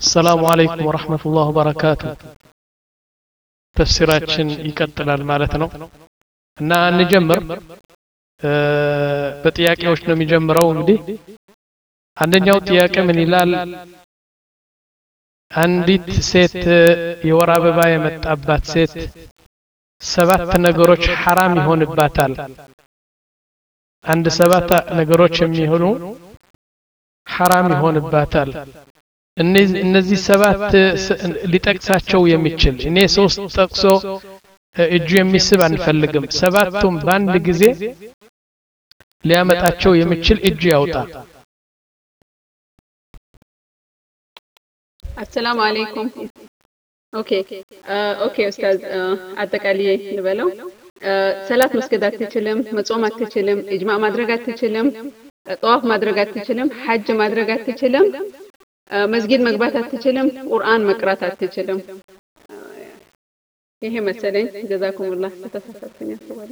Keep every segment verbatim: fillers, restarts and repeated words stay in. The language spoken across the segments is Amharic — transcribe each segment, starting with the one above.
السلام عليكم ورحمة الله وبركاته. تفسيراتشن يقتلال مالتنا እና እንጀምር በጥያቄዎች ነው የሚጀምረው እንግዲህ አንደኛው ጥያቄ ምን ይላል አንዲት ሴት የወር አበባ የመጣባት ሴት ሰባት ነገሮች حرام ይሆንባታል አንድ ሰባት ነገሮች የሚሆኑ حرام ይሆንባታል እነዚህ ሰባት ሊጠቅሳቸው የሚችል እኔ ሶስት ጠቅሶ እጁ የሚስብ አንፈልግም ሰባቱም ባንድ ጊዜ ሊያመጣቸው የሚችል እጁ ያውጣ السلام عليكم اوكي اوكي استاذ አጠቃላይ ልበለው ሰላት መስገድ አትችልም መጾም አትችልም ኢጅማዕ ማድረግ አትችልም ጧፍ ማድረግ አትችልም ሐጅ ማድረግ አትችልም መስጊድ መግባት አትችልም ቁርአን መቅራት አትችልም ይሄ መሰለኝ ጀዛኩሙላህ ተተሳሰተኛ ተባለ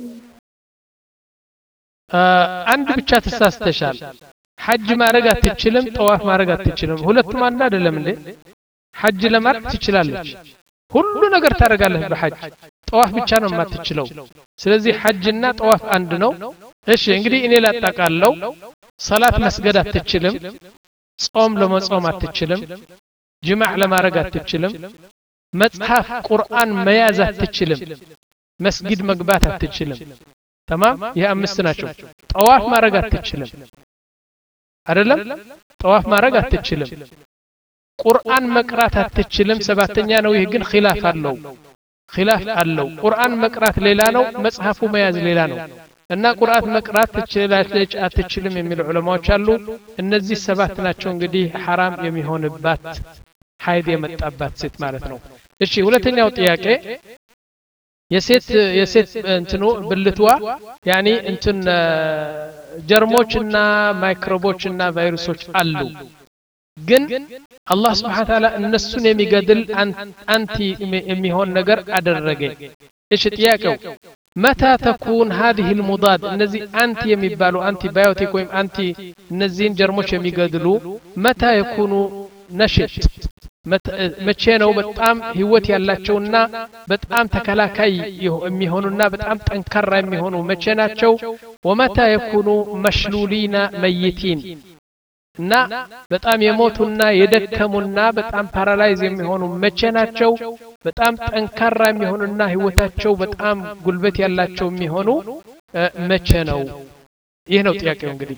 አንድ ብቻ ተሳስተሻል ሐጅ ማድረግ አትችልም ጧፍ ማድረግ አትችልም ሁለቱም አንድ አይደለም እንዴ ሐጅ ለማድረግ ትችላለች ሁሉ ነገር ታደርጋለህ በሐጅ ጧፍ ብቻ ነው የማትችለው ስለዚህ ሐጅና ጧፍ አንድ ነው እሺ እንግዲህ እኔ ላጣቃለው ሰላት መስገድ አትችልም ጾም ለመጾም አትችልም ጅማዕ ለማድረግ አትችልም መጽሐፍ ቁርአን መያዝ አትችልም መስጊድ መግባት አትችልም تمام ይሄ አምስት ናቸው ጧፍ ማድረግ አትችልም አይደለም ጧፍ ማድረግ አትችልም ቁርአን መቅራት አትችልም ሰባተኛ ነው ይሄ ግን ኺላፍ አለው ኺላፍ አለው ቁርአን መቅራት ሌላ ነው መጽሐፉ መያዝ ሌላ ነው እና ቁርአን መቅራት ትችላለች አትችልም የሚሉ ዑለማዎች አሉ እነዚህ ሰባት ናቸው እንግዲህ حرام የሚሆንባት ሐይድ የመጣባት ሴት ማለት ነው እሺ ሁለተኛው ጥያቄ የሴት የሴት እንትኑ ብልቷ ያኒ እንትን ጀርሞችና ማይክሮቦችና ቫይረሶች አሉ ግን አላህ Subhanahu Wa Ta'ala እነሱን የሚገድል አንቲ የሚሆን ነገር አደረገ እሺ ጥያቄው متى تكون هذه المضاد الذي انت የሚባሉ አንቲ ባዮቲክ ወይም አንቲ እነዚህን ጀርሞች የሚገድሉ متى يكون نشط መቼ ነው በጣም ህይወት ያላቸውና በጣም ተከላካይ የሚሆኑና በጣም ጠንካራ የሚሆኑ መቼ ናቸው ومتى يكونوا مشلولين ميتين እና በጣም የሞቱና የደከሙና በጣም ፓራላይዝ የሚሆኑ መቼ ናቸው በጣም ጠንካራ የሚሆኑና ህይወታቸው በጣም ጉልበት ያላቸው የሚሆኑ መቼ ነው ይሄ ነው ጥያቄው እንግዲህ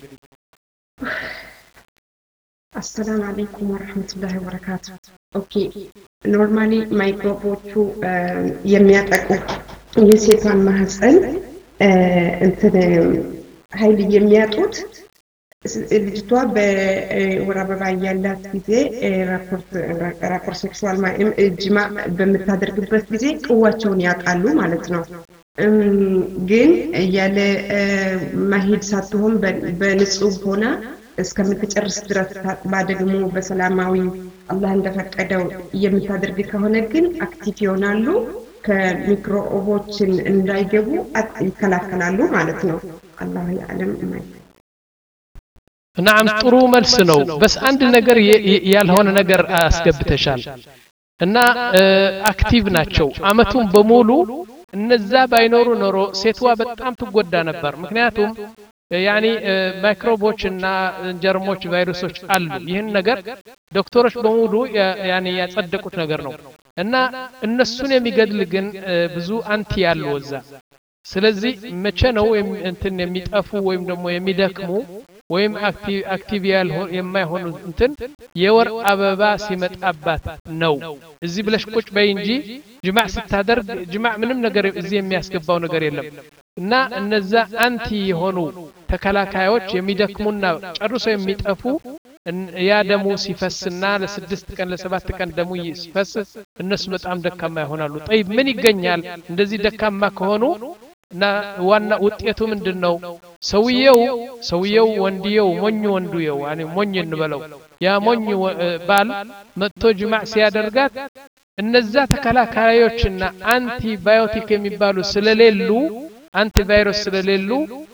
السلام عليكم ورحمة الله وبركاته اوكي نورمالي ማይክሮቦቹ የሚያጠቁ የሴቷን ማህፀን እንትን ኃይል የሚያጡት ልጅቷ በወር አበባ ያላት ጊዜ ራፖርት ራፖርት ሴክሹዋል ጅማዕ በምታደርግበት ጊዜ ቅዋቸውን ያጣሉ ማለት ነው ግን ያለ ማሂድ ሳትሆን በንጹህ ሆና እስከምትጨርስ ድረስ ባደግሞ በሰላማዊ አላህ እንደፈቀደው የምታደርግ ከሆነ ግን አክቲቭ ይሆናሉ ከሚክሮኦቦችን እንዳይገቡ ይከላከላሉ ማለት ነው አላህ ያለም ማለት نعم ጥሩ መልስ ነው በስ አንድ ነገር ያልሆነ ነገር አስገብተሻል እና አክቲቭ ናቸው አመቱን በሙሉ እነዛ ባይኖሩ ኖሮ ሴትዋ በጣም ትጎዳ ነበር ምክንያቱም ያኒ ማይክሮቦችና ጀርሞች ቫይረሶች አሉ ይሄን ነገር ዶክተሮች በሙሉ ያኒ ያጸደቁት ነገር ነው እና እነሱን የሚገድል ግን ብዙ አንቲ ያለው እዛ ስለዚህ መቼ ነው እንትን የሚጠፉ ወይም ደግሞ የሚደክሙ ወይም አክቲቭ አክቲቭ ያልሆኑ የማይሆኑ እንትን የወር አበባ ሲመጣባት ነው እዚህ ብለሽ ቁጭ በይ እንጂ ጅማዕ ስታደርግ ጅማዕ ምንም ነገር እዚህ የሚያስገባው ነገር የለም እና እነዛ አንቲ የሆኑ ተከላካዮች የሚደክሙና ጨርሶ የሚጠፉ ያ ደሙ ሲፈስና ለስድስት ቀን ለሰባት ቀን ደሙ ሲፈስ እነሱ በጣም ደካማ ይሆናሉ طيب ምን ይገኛል እንደዚህ ደካማ ከሆኑ እና ዋና ውጤቱ ምንድነው ሰውየው ሰውየው ወንዲየው ሞኝ ወንዱየው ያኒ ሞኝ እንበለው ያ ሞኝ ባል መጥቶ ጅማዕ ሲያደርጋት እነዛ ተከላካዮችና አንቲ ባዮቲክ የሚባሉ ስለሌሉ አንቲ ቫይረስ ስለሌሉ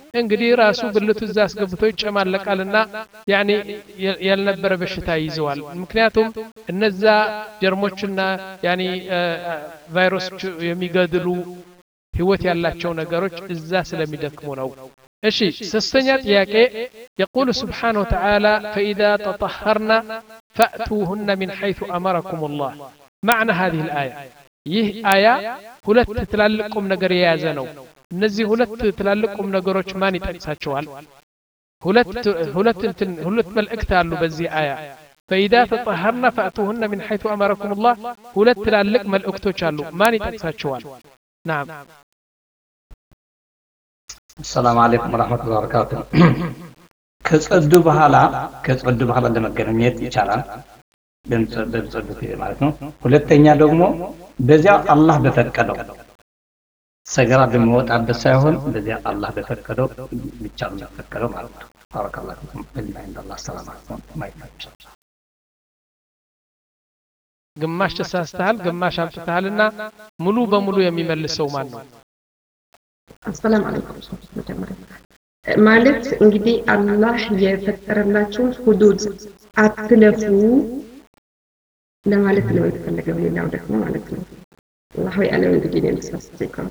እንግዲህ ራሱ ብልቱ እዛ አስገብቶ ይጨማለቃልና ያኒ ያልነበረ በሽታ ይዘዋል ምክንያቱም እነዛ ጀርሞችና ያኒ ቫይረሶች የሚገድሉ ህይወት ያላቸው ነገሮች እዛ ስለሚደክሙ ነው እሺ ሶስተኛ ጥያቄ يقول سبحانه وتعالى فإذا تطهرنا فأتوهن من حيث أمركم الله معنى هذه الآية ይህ አያ ሁለት ትላልቁም ነገር የያዘ ነው እነዚህ ሁለት ትላልቁም ነገሮች ማን ይጠቅሳቸዋል ሁለት ሁለት እንትን ሁለት መልእክት አሉ በዚህ አያ فإذا تطهرنا فأتوهن من حيث أمركم الله ሁለት ትላልቅ መልእክቶች አሉ ማን ይጠቅሳቸዋል نعم السلام عليكم ورحمة الله وبركاته ከጽዱ በኋላ ከጽዱ በኋላ ለመገናኘት ይቻላል በጽዱ ማለት ነው ሁለተኛ ደግሞ በዚያ አላህ በፈቀደው ሰገራ በመውጣበት ሳይሆን በዚያ አላህ በፈቀደው ብቻ ነው በፈቀደው ማለት ነው ባረከላሁ ፊኩም بالله عند الله السلام عليكم ማይፈጭ ግማሽ ተሳስተሃል ግማሽ አምጥተሃልና ሙሉ በሙሉ የሚመልሰው ማን ነው السلام عليكم ማለት እንግዲህ አላህ የፈጠረላችሁ ሁዱድ አትለፉ ለማለት ነው የተፈለገው ሌላው ደግሞ ማለት ነው አላህ ያለው እንግዲህ ለምሳሌ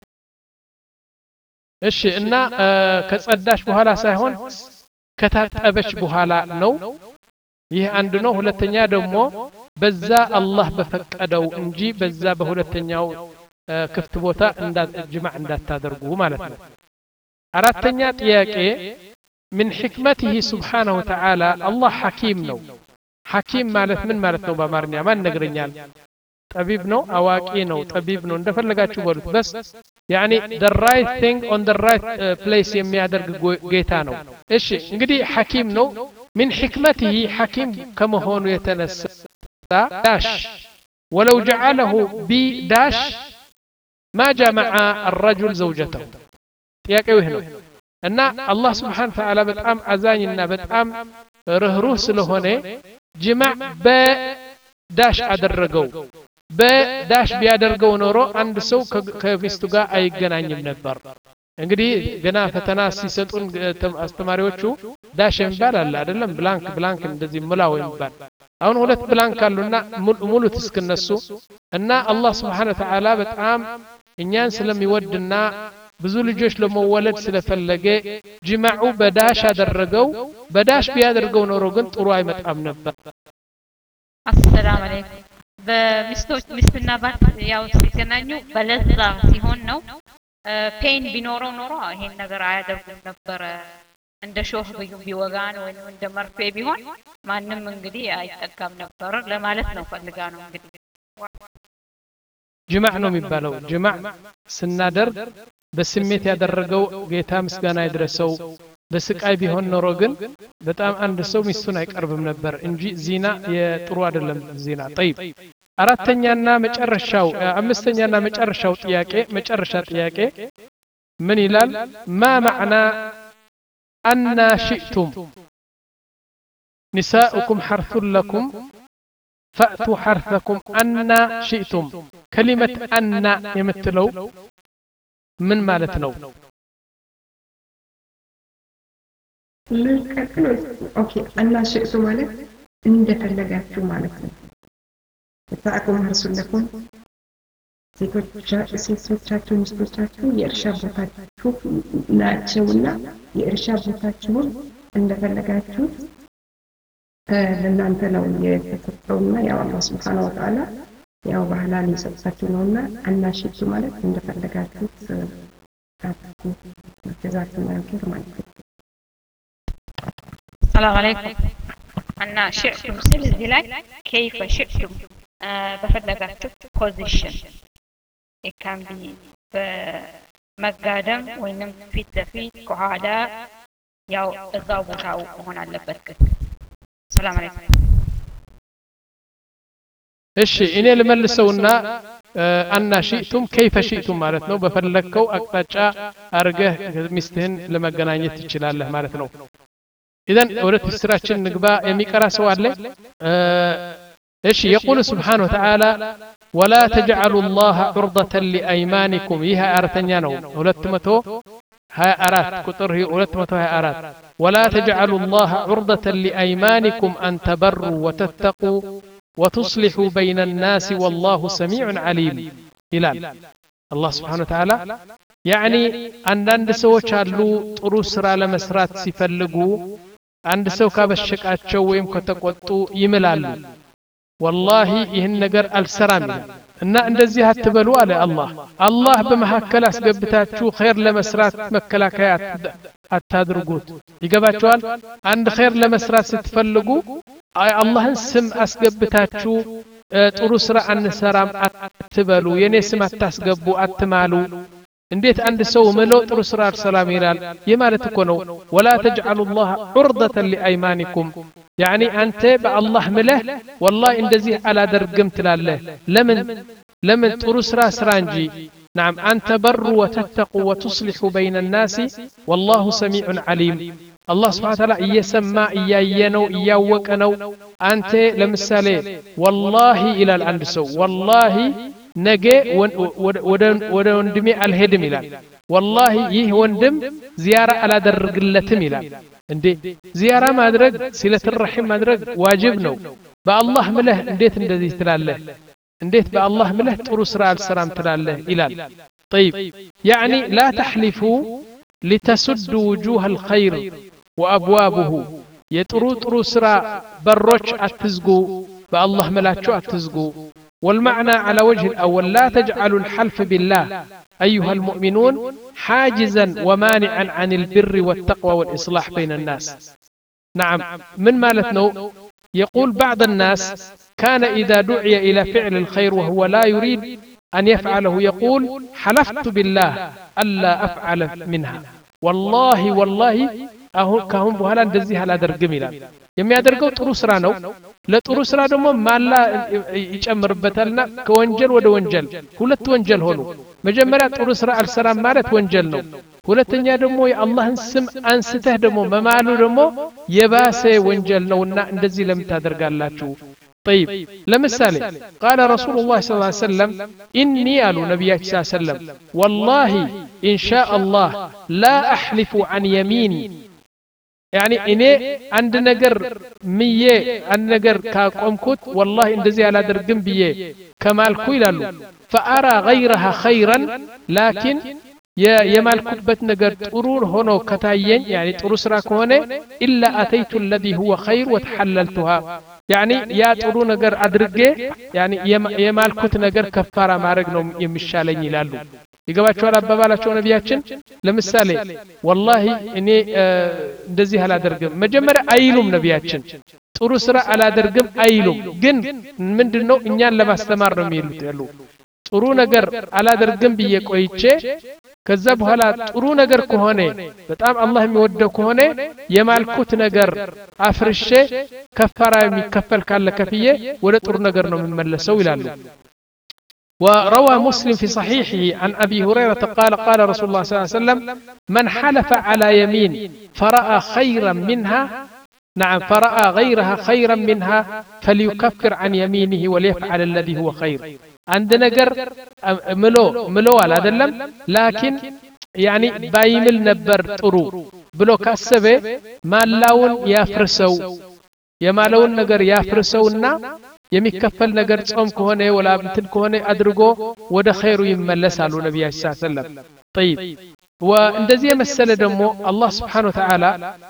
እሺ እና ከጸዳሽ በኋላ ሳይሆን ከታጠበች በኋላ ነው ይህ አንድ ነው ሁለተኛ ደግሞ በዛ አላህ በፈቀደው እንጂ በዛ በሁለተኛው ክፍት ቦታ እንዳጅማዕ እንዳታደርጉ ማለት ነው አራተኛ ጥያቄ من حكمته سبحانه وتعالى الله حكيم ነው حكيم ማለት ምን ማለት ነው በአማርኛ ማን ነገርኛል ጠቢብ ነው አዋቂ ነው ጠቢብ ነው እንደፈለጋችሁ በሉት በስ يعني the right thing on the right uh, place የሚያደርግ ጌታ ነው እሺ እንግዲህ حكيم ነው من حكمته حكيم ከመሆኑ የተነሳ ዳሽ ولو جعله بداش ما جمع الرجل زوجته ጥያቄው ይሄ ነው እና አላህ Subhanahu Wa Ta'ala በጣም አዛኝና በጣም ርህሩህ ስለሆነ ጅማዕ በዳሽ አደረገው በዳሽ ቢያደርገው ኖሮ አንድ ሰው ከሚስቱ ጋር አይገናኝም ነበር እንግዲህ ገና ፈተና ሲሰጡን አስተማሪዎቹ ዳሽ እንባል አለ አይደለም ብላንክ ብላንክ እንደዚህ ሙላው እንባል አሁን ሁለት ብላንክ አሉና ሙሉ ተስከነሱ እና አላህ Subhanahu Wa Ta'ala በጣም እኛን ስለሚወድና ብዙ ልጆች ለመወለድ ስለፈለገ ጅማዑ በዳሽ አደረገው በዳሽ ቢያደርገው ኖሮ ግን ጥሩ አይመጣም ነበር السلام عليكم በሚስቶች ሚስትና ባል ያው ሲገናኙ በለዛ ሲሆን ነው ፔን ቢኖረው ኖሮ ይሄን ነገር አያደርጉም ነበር እንደ ሾህ ቢወጋን ወይ እንደ መርፌ ቢሆን ማንንም እንግዲህ አይጠቀም ነበር ለማለት ነው ፈልጋ ነው እንግዲህ ጅማዕ ነው የሚባለው ጅማዕ ስናደርግ በስሜት ያደረገው ጌታ ምስጋና ይድረሰው በስቃይ ቢሆን ኖሮ ግን በጣም አንድ ሰው ሚስቱን አይቀርብም ነበር እንጂ ዚና የጥሩ አይደለም ዚና طيب አራተኛና መጨረሻው አምስተኛና መጨረሻው ጥያቄ መጨረሻ ጥያቄ ምን ይላል ما معنى أن شئتم نساؤكم حرث لكم فأتوا حرثكم أن شئتم كلمة أن يمثلوا من مالتنا اوكي أن شئتم ማለት እንደፈለጋችሁ ማለት ነው فأتوا حرث لكم ሴቶቻችሁ ሚስቶቻችሁ የእርሻ ቦታችሁ ናቸውና የእርሻ ቦታችሁን እንደፈለጋችሁ ለእናንተ ነው የተሰጠውና ያው አላህ Subhanahu Wa Ta'ala ያው ባህላን ይሰጣችሁ ነውና አናሽቱ ማለት እንደፈለጋችሁ ታጥቁ ተዛት ማለት ማለት السلام عليكم أنا شئتم سلسلة ላይ كيف شئتم በፈለጋችሁ position it can be በመጋደም ወይንም ፊት ለፊት ከኋላ ያው እዛው ቦታው መሆን አለበት ግን ሰላም አለይኩም እሺ እኔ ልመልሰውና አና شئتم كيف شئتم ማለት ነው በፈለከው አቅጣጫ አርገህ ሚስትህን ለመገናኘት ትችላለህ ማለት ነው اذا ወደ ተስራችን ንግባ የሚቀራ ሰው አለ ايش يقول سبحانه وتعالى ولا تجعلوا الله عرضة لأيمانكم ይህ አራተኛ ነው ሁለት መቶ هاي أرات كتره ولتمته هاي أرات ولا تجعلوا الله عرضة لأيمانكم أن تبروا وتتقوا وتصلحوا بين الناس والله سميع عليم إلى الله سبحانه وتعالى يعني عند سوچ አሉ ጥሩ ስራ ለመስራት ሲፈልጉ አንድ ሰው ካበሸቃቸው ወይም ከተቆጡ ይምላሉ والله ይህን ነገር አልሰራም እና እንደዚህ አትበሉ አለ አላህ አላህ በመሐከል አስገብታችሁ ኸይር ለመስራት መከላከያ አታድርጉት ይገባችኋል አንድ ኸይር ለመስራት ስትፈልጉ አላህን ስም አስገብታችሁ ጥሩ ስራ አንሰራም አትበሉ የኔ ስም አታስገቡ አትማሉ እንዴት አንድ ሰው ምሎ ጥሩ ስራ ሰላም ይላል የማለት እኮ ነው ولا تجعلوا الله عرضة لأيمانكم يعني أنت بالله مله والله እንደዚህ አላደርግም ትላለህ ለምን ለምን ጥሩ ስራ ስራ እንጂ نعم أن تبروا وتتقوا وتصلحوا بين الناس والله سميع عليم الله سبحانه وتعالى يسمع ياينو ياوقنو أنت لمثالي والله إلى العند سو والله ነገ ወደ ወንድሜ አልሄድም ይላል والله ይህ ወንድም ዚያራ አላደርግለትም ይላል እንዴ ዚያራ ማድረግ ሲለት الرحم ማድረግ ዋጅብ ነው በአላህ ምለህ እንዴት እንደዚህ ትላለህ እንዴት በአላህ ምለህ ጥሩ ስራ አልሰራም ትላለህ ይላል طيب يعني لا تحلفوا لتسدوا وجوه الخير وابوابه የጥሩ ጥሩ ስራ በሮች አትዝጉ በአላህ መላችሁ አትዝጉ والمعنى على وجه الأول لا تجعلوا الحلف بالله أيها المؤمنون حاجزا ومانعا عن البر والتقوى والإصلاح بين الناس نعم من مالتنا يقول بعض الناس كان إذا دعي إلى فعل الخير وهو لا يريد أن يفعله يقول حلفت بالله ألا أفعل منها والله والله أهو كهم بهلا ندزيها لا درقم إلى የሚያደርገው ጥሩ ስራ ነው ለጥሩ ስራ ደግሞ ማላ ይጨምርበታልና ከወንጀል ወደ ወንጀል ሁለት ወንጀል ሆኑ መጀመሪያ ጥሩ ስራ አልሰራም ማለት ወንጀል ነው ሁለተኛ ደግሞ የአላህን ስም አንስተህ ደግሞ መማሉ ደግሞ የባሰ ወንጀል ነውና እንደዚህ ለምን ታደርጋላችሁ طيب ለምሳሌ قال رسول الله صلى الله عليه وسلم اني قالوا نبياتي صلى الله عليه وسلم والله ان شاء الله لا احلف عن يميني يعني إني عند نجر مية عند نجر كقومكوت والله إندزي على درجم بيه كمال كويلالو فأرى غيرها خيرا لكن يا يمال كتبت نجر ترور هنا كتاين يعني ترسرك هنا إلا أتيت الذي هو خير وتحللتها يعني يا ترور نجر أدرجه يعني يمال كت نجر كفارة ما رجنهم يمشالين يلالو ይገባችኋል አባባላቸው ነብያችን ለምሳሌ والله እኔ እንደዚህ አላደርግም መጀመሪያ አይሉም ነብያችን ጥሩ ስራ አላደርግም አይሉም ግን ምንድነው እኛን ለማስተማር ነው የሚሉት ያሉ ጥሩ ነገር አላደርግም ብዬ ቆይቼ ከዛ በኋላ ጥሩ ነገር ከሆነ በጣም አላህ የሚወደው ከሆነ የማልኩት ነገር አፍርሼ ከፋራ የሚከፈል ካለ ከፍዬ ወደ ጥሩ ነገር ነው የምመለሰው ይላሉ وروى مسلم في صحيحه عن أبي هريرة قال قال رسول الله صلى الله عليه وسلم من حلف على يمين فرأى خيرا منها نعم فرأى غيرها خيرا منها فليكفر عن يمينه وليفعل الذي هو خير عندنا قر ملو ملو على دلم لكن يعني بايمل نبر طرو بلو كسبه ما لاون يافرسو يمالون نجر يافرسونا የሚከፈል ነገር ጾም ከሆነ ወላ እንትን ከሆነ አድርጎ ወደ ኸይሩ ይመለሳሉ ነብያችን ሰለላሁ ዐለይሂ ወሰለም طيب ወእንደዚህ የመሰለ ደግሞ አላህ Subhanahu Wa Ta'ala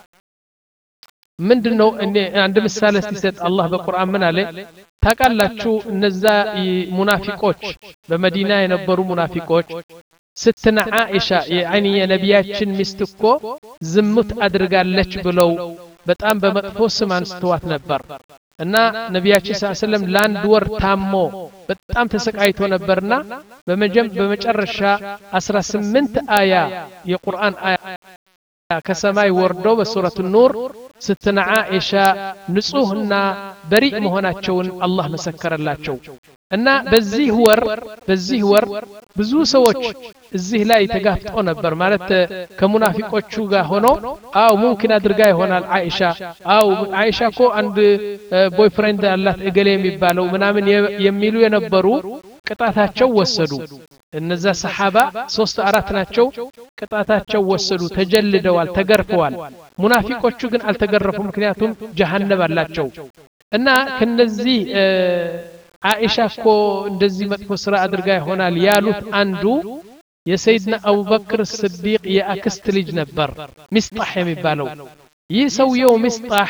ምንድነው እኔ አንድ ምሳሌ ሲሰጥ አላህ በቁርአን ምን አለ ታቃላችሁ እነዛ ሙናፊቆች በመዲና የነበሩ ሙናፊቆች ስትና አይሻ ያኒ የነብያችን ሚስት እኮ ዝሙት አድርጋለች ብለው በጣም በመጥፎ ስም አንስተዋት ነበር እና ነብያችን ሰለላሁ ዐለይሂ ወሰለም ላንድ ወር ታሞ በጣም ተሰቃይቶ ነበርና በመጀም በመጨረሻ አስራ ስምንት አያ የቁርአን አያ ከሰማይ ወርዶ በሱረቱ ኑር ስትና አይሻ ንጹህና በሪእ መሆናቸውን አላህ መሰከረላቸው እና በዚህ ወር በዚህ ወር ብዙ ሰዎች እዚህ ላይ ተጋፍጦ ነበር ማለት ከሙናፊቆቹ ጋር ሆኖ አው ሙምኪን አድርጋ ይሆናል አይሻ አው አይሻ ኮ አንድ ቦይፍሬንድ አላት እገሌ የሚባለው ምናምን የሚሉ የነበሩ ቅጣታቸው ወሰዱ እነዛ ሰሃባ ሶስት አራት ናቸው ቅጣታቸው ወሰዱ ተጀልደዋል ተገርፈዋል ሙናፊቆቹ ግን አልተገረፉም ምክንያቱም ጀሃነም አላቸው እና ከነዚህ አይሻ እኮ እንደዚህ መጥፎ ስራ አድርጋ ይሆናል ያሉት አንዱ የሰይድና አቡበክር ስዲቅ የአክስት ልጅ ነበር ሚስጣህ የሚባለው ይህ ሰውየው ሚስጣህ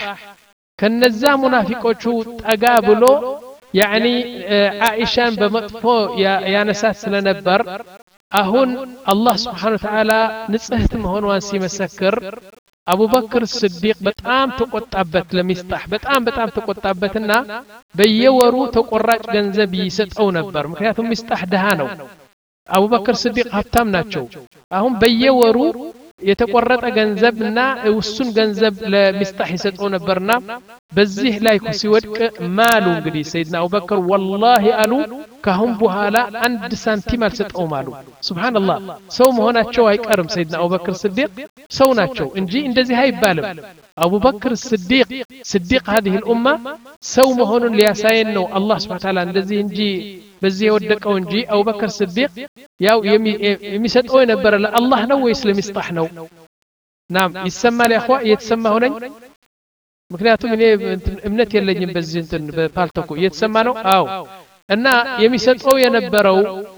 ከነዛ ሙናፊቆቹ ጠጋ ብሎ يعني عائشة بمطفو يا نسات ስለነበር አሁን አላህ Subhanahu Wa Ta'ala ንጽህት መሆኗን ሲመሰክር አቡበክር ስዲቅ በጣም ተቆጣበት ለሚስጣህ በጣም በጣም ተቆጣበትና በየወሩ ተቆራጭ ገንዘብ ይሰጠው ነበር ምክንያቱም ሚስጣህ ደሃ ነው አቡበክር ስዲቅ ሀብታም ናቸው አሁን በየወሩ የተቆረጠ ገንዘብና ውሱን ገንዘብ ለሚስጣህ ይሰጠው ነበርና በዚህ ላይ ሲወድቅ ማሉ እንግዲህ ሰይድና አቡበክር والله አሉ ካሁን በኋላ አንድ ሳንቲም አልሰጠውም አሉ ሱብሃንአላህ ሰው መሆናቸው አይቀርም ሰይድና አቡበክር ስዲቅ ሰው ናቸው እንጂ እንደዚህ አይባልም አቡበክር ስዲቅ ስዲቅ هذه الامه ሰው መሆኑን ሊያሳየን ነው አላህ Subhanahu Wa Ta'ala እንደዚህ እንጂ በዚህ የወደቀው እንጂ አቡበክር ስዲቅ ያው የሚሰጠው የነበረ ለአላህ ነው ወይስ ለሚስጣህ ነው ናም ይሰማል ያ اخوا እየተሰማሁ ነኝ ምክንያቱም እኔ እምነት የለኝም በዚህ እንትን በፓልተኩ እየተሰማ ነው አው እና የሚሰጠው የነበረው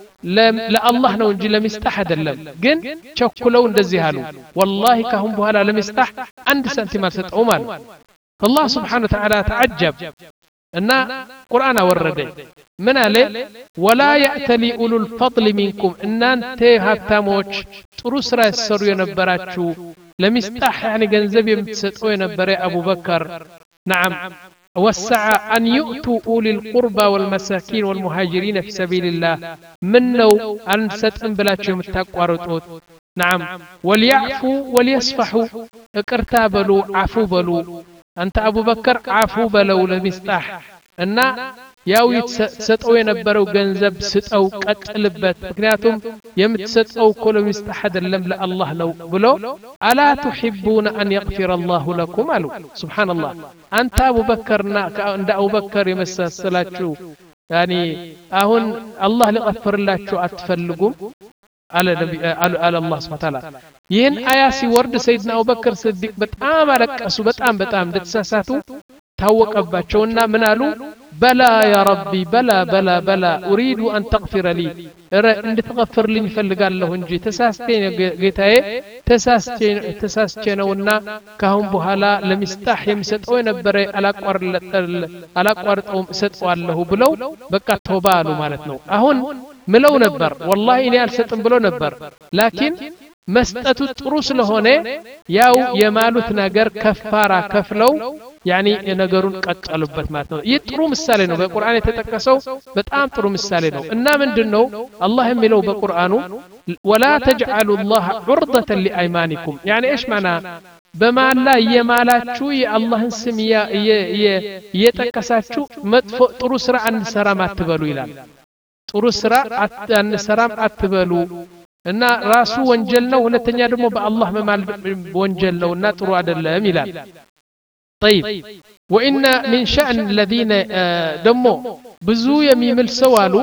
ለአላህ ነው እንጂ ለሚስጣህ አይደለም ግን ቸኩለው እንደዚህ አሉ والله ካሁን በኋላ ለሚስጣህ አንድ ሳንቲም አልሰጠውም አሉ الله سبحانه وتعالى تعجب እና ቁርአን አወረደ ምን አለ ولا يأتلي أولو الفضل منكم እናንተ ሀብታሞች ጥሩ ስራ ያሰሩ የነበራችሁ ለሚስጣህ يعني ገንዘብ የምትሰጠው የነበረ አቡበከር نعم وسع أن يؤتوا أولي القربى والمساكين والمهاجرين في سبيل الله منو أن ستن بلاتهم التقوارطوت نعم وليعفوا وليصفحوا اكرتابلوا عفو بلو أنت أبو بكر عفو بلو لمستح أن ያው ሰጠው የነበረው ገንዘብ ስጠው ቀጥልበት ምክንያቱም የምትሰጠው ኮሎም ይስተሐደለም ለአላህ ነው ብሎ አላ تحبون ان يغفر الله لكم አሉ ሱብሃንአላህ አንተ አቡበከርና እንደ አቡበከር የመሰላችሁ يعني አሁን አላህ ሊغفርላችሁ አትፈልጉም على النبي على الله سبحانه وتعالى ይህን አያ ሲወርድ ሰይድና አቡበከር ስዲቅ በጣም አለቀሱ በጣም በጣም እንደተሳሳቱ ታወቀባቸውና ምን አሉ بلا يا ربي بلا بلا بلا أريد أن تغفر لي أنت تغفر لي فلقالله انجي تساستين قيتاي تساستين تساستين ونا كهم بهلا لمستح يمسطو ينبري على قوار على قوار سطو الله بلو بقى توبالو معناتنو አሁን ምለው ነበር والله እኔ አልሰጥም ብሎ ነበር لكن መስጠቱ ጥሩ ስለሆነ ያው የማሉት ነገር ከፋራ ከፍለው يعني ነገሩን ቀጠሉበት ማለት ነው ይህ ጥሩ ምሳሌ ነው በቁርአን የተጠቀሰው በጣም ጥሩ ምሳሌ ነው እና ምንድነው አላህ የሚለው በቁርአኑ ولا تجعلوا الله عرضة لأيمانكم يعني ايش معنى በማላ የማላችሁ የአላህን ስም የጠቀሳችሁ መጥፎ ጥሩ ስራ አንሰራም አትበሉ ይላል ጥሩ ስራ አንሰራም አትበሉ እና ራሱ ወንጀል ነው ሁለተኛ ደግሞ በአላህ መማል ወንጀል ነውና ጥሩ አይደለም ይላል طيب وان من شأن الذين دمو بزو يميمل سوالو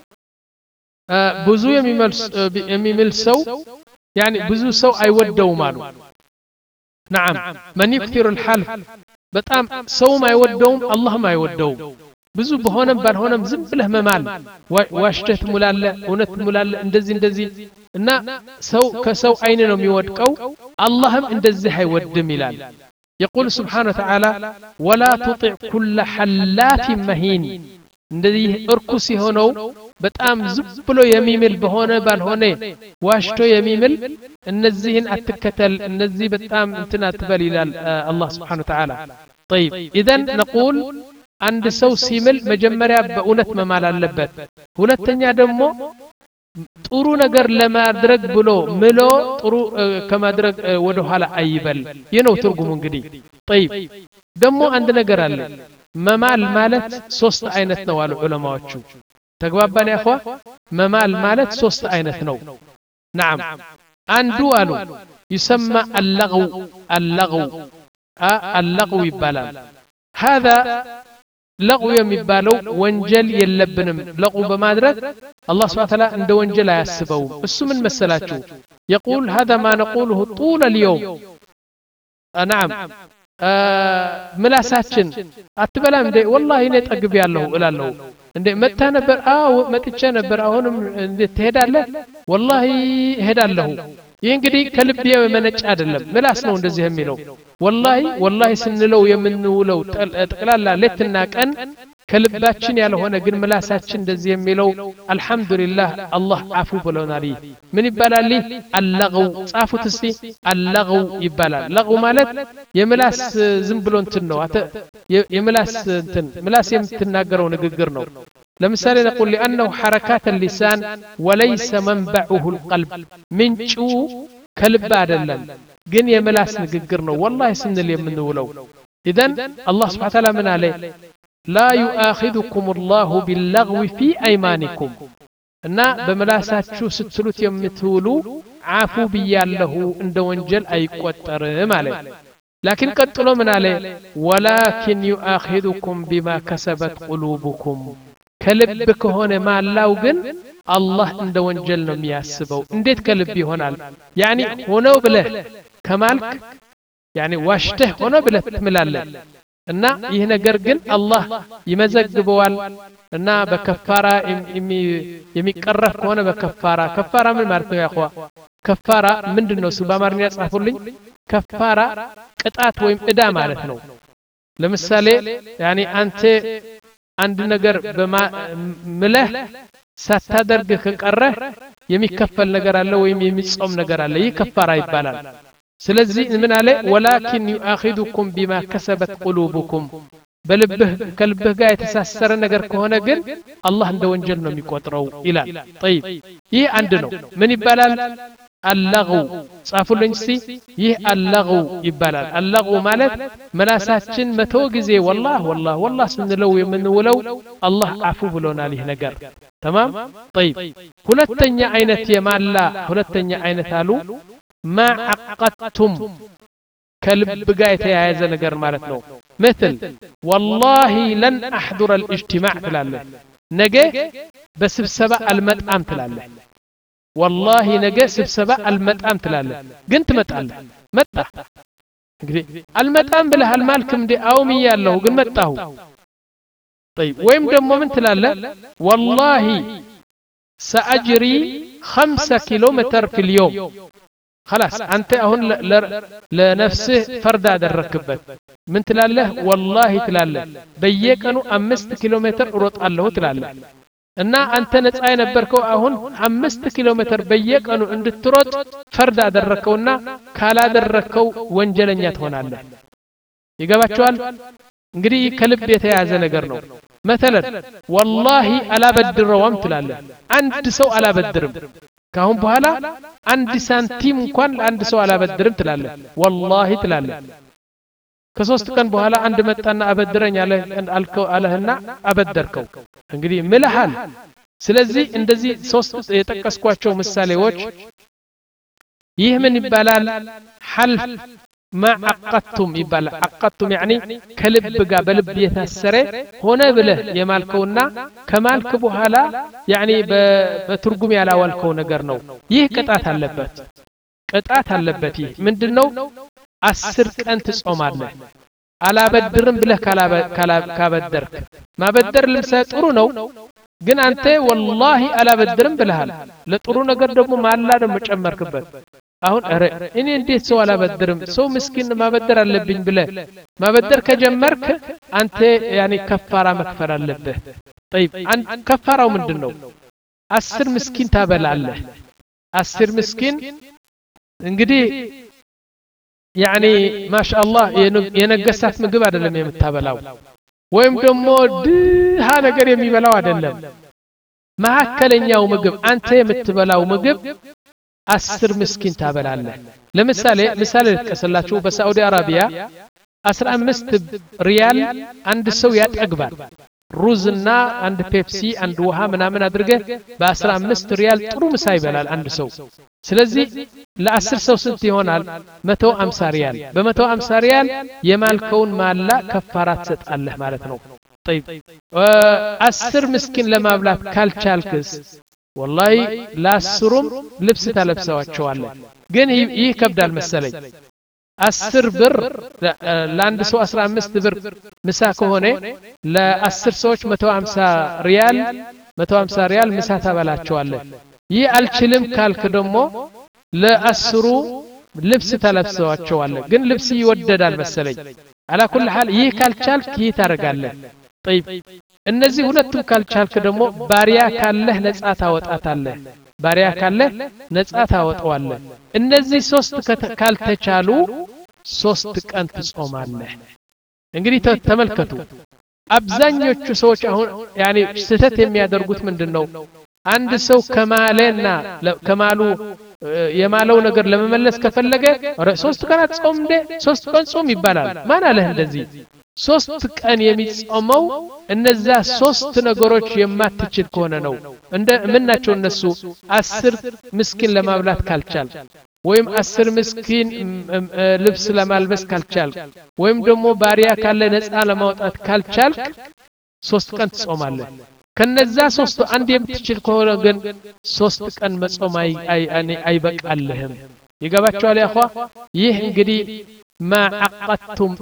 بزو يميمل يميمل سو يعني بزو سو ايودو مالو نعم من يكثر الحلف በጣም ሰው ማይወደውም አላህ ማይወደው ብዙ በሆነም ባልሆነም ዝም ብለህ መማል ዋሽተህ ሙላለ እውነት ሙላለ እንደዚህ እንደዚህ እና ሰው ከሰው አይን ነው የሚወድቀው አላህም እንደዚህ አይወድም ይላል يقول سبحانه وتعالى ولا تطع كل حلاف مهين እንደዚህ እርኩስ የሆነው በጣም ዝም ብሎ የሚምል በሆነ ባልሆነ ዋሽቶ የሚምል እነዚህን አትከተል እነዚህ በጣም እንትና አትበል ይላል አላህ Subhanahu Wa Ta'ala طيب اذا نقول አንድ ሰው ሲምል መጀመሪያ በእውነት መማል አለበት ሁለተኛ ደግሞ ጥሩ ነገር ለማድረግ ብሎ ምሎ ጥሩ ከማድረግ ወደ ኋላ አይበል የነው ትርጉሙ እንግዲህ طيب ደግሞ አንድ ነገር አለ መማል ማለት ሶስት አይነት ነው አሉ ዑለማዎቹ ተግባባን ያኳ መማል ማለት ሶስት አይነት ነው نعم አንዱ አሉ يسمى اللغو اللغو اللغو ይባላል هذا ለغو የሚባለው ወንጀል የለብንም ለغو በማድረግ አላህ Subhanahu Wa Ta'ala እንደ ወንጀል አያስበው እሱ ምን መሰላችሁ يقول هذا ما نقوله طول اليوم نعم ምላሳችን አትበላም እንዴ والله እኔ ጠግብ ያለው እላለሁ እንዴ መጣ ነበር አው መጥቼ ነበር አሁንም እንዴት ትሄዳለህ والله እሄዳለሁ ይህ እንግዲህ ከልብ የመነጭ አይደለም ምላስ ነው እንደዚህ የሚለው والله والله ስንለው የምንውለው ጠቅላላ ለትና ቀን ከልባችን ያልሆነ ግን ምላሳችን እንደዚህ የሚለው አልহামዱሊላህ አላህ አፉ ብሎናል ምን ይባላል አልለغው ጻፉት እስቲ አልለغው ይባላል ለغው ማለት የምላስ ዝም ብሎ እንትን ነው የምላስ እንትን ምላስ የምትናገረው ንግግር ነው ለምሳሌ نقول لانه حركات اللسان وليس منبعه القلب ምንጩ ከልብ አይደለም ግን የምላስ ንግግር ነው والله ስንል የምንውለው اذا الله سبحانه وتعالى من عليه لا يؤاخذكم الله باللغو في ايمانكم እና በመላሳችሁ ስትሉት የምትውሉ አፉ ብያለሁ እንደ ወንጀል አይቆጠርም ማለት لكن ቀጥሎ ምን አለ ولكن يؤاخذكم بما كسبت قلوبكم ከልብ ከሆነ ማላው ግን አላህ እንደ ወንጀል ነው የሚያስበው እንዴት ከልብ ይሆናል ያኒ ሆነው ብለህ ከማልክ ያኒ ዋሽተህ ሆነ ብለህ ትምላለህ እና ይህ ነገር ግን አላህ ይመዘግበዋል እና በከፋራ የሚቀረፍ ከሆነ በከፋራ ከፋራ ምን ማለት ነው ያخوا ከፋራ ምንድነው በአማርኛ ጻፉልኝ ከፋራ ቅጣት ወይም እዳ ማለት ነው ለምሳሌ ያኒ አንተ አንድ ነገር በመለህ ሳታደርግ ከቀረህ የሚከፈል ነገር አለ ወይም የሚጾም ነገር አለ ይህ ከፋራ ይባላል ስለዚህ ምን አለ ولكن يؤاخذكم بما كسبت قلوبكم በልብህ ከልብህ ጋር የተሳሰረ ነገር ከሆነ ግን አላህ እንደ ወንጀል ነው የሚቆጥረው ይላል طيب ይህ አንድ ነው ምን ይባላል اللغو ጻፉልኝ እስቲ ይህ اللغو ይባላል اللغو ማለት መላሳችን መቶ ጊዜ والله والله والله ስንለው የምንውለው አላህ አፉ ብሎናል ይህ ነገር تمام طيب ሁለተኛ አይነት የማላ ሁለተኛ አይነት አሉ ما عقدتم كلب ጋር የተያያዘ ነገር ማለት ነው مثل والله لن احضر الاجتماع ትላለህ ነገ በስብሰባ አልመጣም ትላለህ والله ነገ ስብሰባ አልመጣም ትላለህ ግን ትመጣለህ መጣ እንግዲህ አልመጣም ብለህ አልማልክም እንዴ አውም ያለው ግን መጣሁ طيب ወይም ደግሞ ምን ትላለህ والله ساجري خمسة كيلومتر في اليوم خلاص انت አሁን ለነፍስህ ፈርዳ አደረክበት ምን ትላለህ والله ትላለህ በየቀኑ አምስት ኪሎ ሜትር እሮጣለሁ ትላለህ እና አንተ ነፃ የነበርከው አሁን አምስት ኪሎ ሜትር በየቀኑ እንድትሮጥ ፈርዳ አደረከውና ካላደረከው ወንጀለኛ ትሆናለህ ይገባችኋል እንግዲህ ከልብ የተያዘ ነገር ነው مثلا والله አላበድረውም ትላለህ አንድ ሰው አላበድርም ካሁን በኋላ አንድ ሳንቲም እንኳን ለአንድ ሰው አላበድርም ትላለህ والله ትላለህ ከሶስት ቀን በኋላ አንድ መጣና አበድረኝ አለ አልከው አለህና አበደርከው እንግዲህ ምልሃል ስለዚህ እንደዚህ ሶስት የጠቀስኳቸው ምሳሌዎች ይህ ምን ይባላል حلف ما عقدتم ይባላል عقدتم يعني ከልብ ጋር በልብ የታሰረ ሆነ ብለህ የማልከውና ከማልክ በኋላ يعني በትርጉም ያላዋልከው ነገር ነው ይህ ቅጣት አለበት ቅጣት አለበት ይህ ምንድነው አስር ቀን ትጾማለህ አላበድርም ብለህ ካላበደርክ ማበደር ለምሳሌ ጥሩ ነው ግን አንተ والله አላበድርም ብለሃል ለጥሩ ነገር ደግሞ ማላ ደግሞ ጨመርክበት አሁን አረ እኔ እንዴት ሰው አላበድርም ሰው ምስኪን ማበደር አለብኝ ብለህ ማበደር ከጀመርክ አንተ ያኒ ከፋራ መክፈል አለብህ طيب ከፋራው ምንድነው አስር ምስኪን ታበላለህ አስር ምስኪን እንግዲህ ያኒ ማሻአላህ የነገሳት ምግብ አይደለም የምታበላው ወይም ደግሞ ድሃ ነገር የሚበላው አይደለም ማከለኛው ምግብ አንተ የምትበላው ምግብ አስር ምስኪን ታበላለህ ለምሳሌ ምሳሌ ልጥቀስላችሁ በሳዑዲ አረቢያ አስራ አምስት ሪያል አንድ ሰው ያጠግባል ሩዝና አንድ ፔፕሲ አንድ ውሃ ምናምን አድርገህ በ15 ሪያል ጥሩ ምሳ ይበላል አንድ ሰው ስለዚህ ለአስር ሰው ስንት ይሆናል መቶ ሃምሳ ሪያል በመቶ ሃምሳ ሪያል የማልከውን ማላ ከፋራ ትሰጣለህ ማለት ነው طيب አስር ምስኪን ለማብላት ካልቻልክስ ወላሂ ለአስሩም ልብስ ታለብሰዋቸዋለህ ግን ይህ ከብዳል መሰለኝ አስር ብር ለአንድ ሰው አስራ አምስት ብር ምሳ ከሆነ ለአስር ሰዎች መቶ ሃምሳ ሪያል መቶ ሃምሳ ሪያል ምሳ ታበላቸዋለህ ይህ አልችልም ካልክ ደግሞ ለአስሩ ልብስ ታለብሰዋቸዋለህ ግን ልብስ ይወደዳል መሰለኝ على كل حال ይህ ካልቻልክ ይህ ታረጋለህ طيب እነዚህ ሁለቱም ካልቻልክ ደግሞ ባሪያ ካለህ ነፃ ታወጣታለህ ባሪያ ካለህ ነፃ ታወጣዋለህ እነዚህ ሶስት ካልተቻሉ ሶስት ቀን ትጾማለህ እንግዲህ ተመልከቱ አብዛኞቹ ሰዎች አሁን ያኒ ስህተት የሚያደርጉት ምንድነው አንድ ሰው ከማለና ከማሉ የማለው ነገር ለመመለስ ከፈለገ ሶስት ቀን ጾም እንደ ሶስት ቀን ጾም ይባላል ማን አለህ እንደዚህ ሶስት ቀን የሚጾመው እነዛ ሶስት ነገሮች የማትችል ከሆነ ነው እንደ ምን ናቸው እነሱ አስር ምስኪን ለማብላት ካልቻል ወይም አስር ምስኪን ልብስ ለማልበስ ካልቻል ወይም ደግሞ ባሪያ ካለ ነፃ ለማውጣት ካልቻል ሶስት ቀን ትጾማለህ ከነዛ ሶስቱ አንድ የምትችል ከሆነ ግን ሶስት ቀን መጾም አይ አይበቃልህም ይገባችኋል ያኳ ይህ እንግዲህ ማዓቀቱም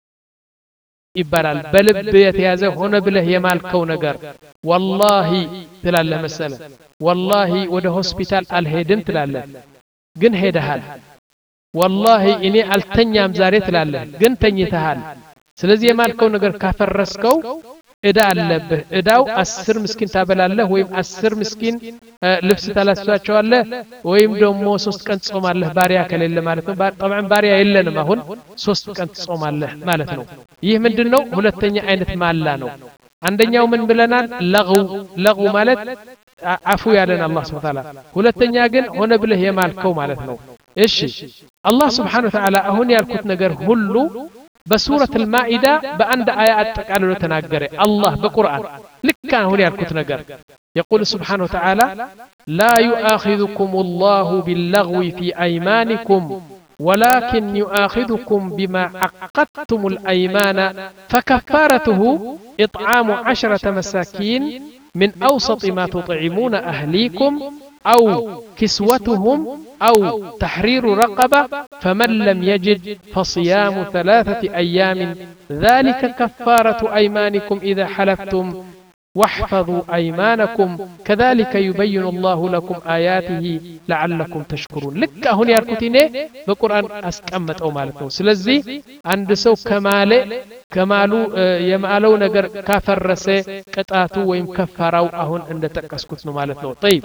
ይባላል በልብ የተያዘ ሆነ ብለህ የማልከው ነገር والله ትላለህ መሰለ والله ወደ ሆስፒታል አልሄድም ትላለህ ግን ሄደሃል والله እኔ አልተኛም ዛሬ ትላለህ ግን ተኝተሃል ስለዚህ የማልከው ነገር ካፈረስከው እዳ አለብህ እዳው አስር ምስኪን ታበላለህ ወይም አስር ምስኪን ልብስ ታላስፋቸዋለህ ወይም ደግሞ ሶስት ቀን ጾማለህ ባሪያ ከሌለ ማለት ነው طبعا ባሪያ የለንም አሁን ሶስት ቀን ጾማለህ ማለት ነው ይህ ምንድነው ሁለተኛ አይነት ማላ ነው አንደኛው ምን ብለናል ለغው ለغው ማለት አፉ ያለን አላህ Subhanahu Wa Ta'ala ሁለተኛ ግን ሆነ ብለህ የማልከው ማለት ነው እሺ አላህ Subhanahu Wa Ta'ala አሁን ያልኩት ነገር ሁሉ بسورة المائدة بأند آيات تقالوا تناقري الله بقرآن لك هنا يالكت نقر يقول سبحانه وتعالى لا يؤاخذكم الله باللغو في أيمانكم ولكن يؤاخذكم بما عقدتم الأيمان فكفارته إطعام عشرة مساكين من أوسط ما تطعمون أهليكم أو كسوتهم أو تحرير رقبة فمن لم يجد فصيام ثلاثة أيام ذلك كفارة أيمانكم إذا حلفتم واحفظوا أيمانكم كذلك يبين الله لكم آياته لعلكم تشكرون لك هنا يركتيني بقرآن أسكمت أو مالكم سلزي عند سو كمال كمالو يمالو نجر كافر رسي قطعتو ويم كفارو أهون عند تكسكتنو مالتنو طيب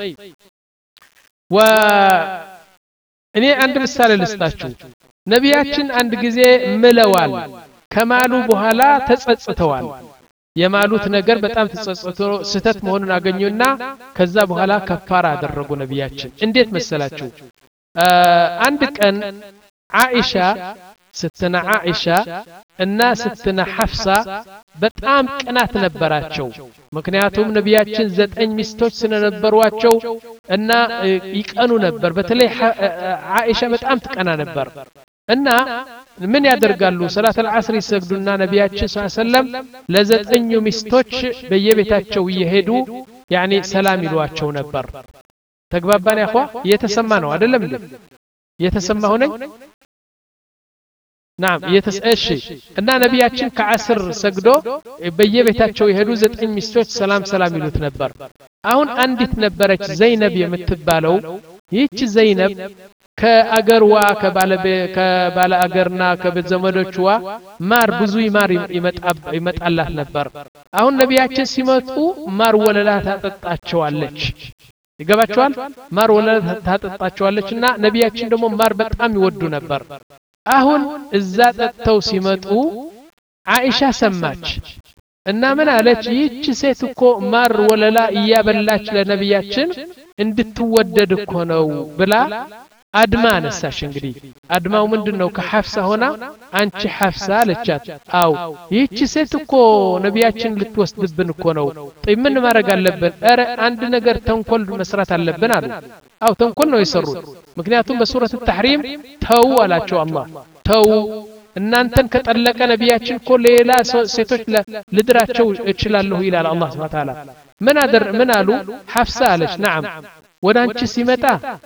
و እኔ አንድ ምሳሌ ልስጣችሁ ነቢያችን አንድ ጊዜ ምለዋል ከማሉ በኋላ ተጸጽተዋል የማሉት ነገር በጣም ተጸጽተው ስተት መሆኑን አገኙና ከዛ በኋላ ከፋራ አደረጉ ነቢያችን እንዴት መሰላችሁ አንድ ቀን አይሻ ስትና አይሻ እና ስትና ሐፍሳ በጣም ቅናት ነበራቸው ምክንያቱም ነቢያችን ዘጠኝ ሚስቶች ስለነበሯቸው እና ይቀኑ ነበር በተለይ አይሻ በጣም ትቀና ነበር እና ምን ያደርጋሉ ሰላት አልዓስር ይሰግዱና ነቢያችን ሰለላሁ ዐለይሂ ወሰለም ለዘጠኙ ሚስቶች በየቤታቸው ይሄዱ ያኒ ሰላም ይሏቸው ነበር ተግባባን ያኳ የተሰማ ነው አይደለም እንዴ የተሰማ ሆነኝ نعم يتسأشي أن نبياتين كعصر سجدو بيبيتاتشو يهدو زتين مستوش سلام سلام يلو تنبر أهون عندي تنبرك زينب يمتبالو يتش زينب كأجروا كبال كبال أجرنا كبتزمدوشوا مار بزوي مار يمت أب يمت الله نبر أهون نبياتين سمتو مار ولا لا تتأشوالش يقبل مار ولا لا تتأشوالش نا نبياتين دمو مار بتأمي ودو نبر አሁን እዛ ተተው ሲመጡ አይሻ ሰማች እና ምን አለች ይህች ሴት እኮ ማር ወለላ እያበላች ለነብያችን እንድትወደድ እኮ ነው ብላ አድማ ነሳሽ እንግዲህ አድማው ምንድነው ከሐፍሳ ሆና አንቺ ሐፍሳ አለቻት አው ይህች ሴት እኮ ነብያችን ልትወስድብን እኮ ነው ምን ማድረግ አለብን አረ አንድ ነገር ተንኮል መስራት አለብን አሉ አው ተንኮል ነው የሰሩት ምክንያቱም በሱረት التحريم ተው አላቸው አላህ ተው እናንተን ከጠለቀ ነቢያችን እኮ ሌላ ሴቶች ልድራቸው እችላለሁ ይላል አላህ Subhanahu Wa Ta'ala ምን አደር ምን አሉ ሐፍሳ አለች نعم ወደ አንቺ ሲመጣ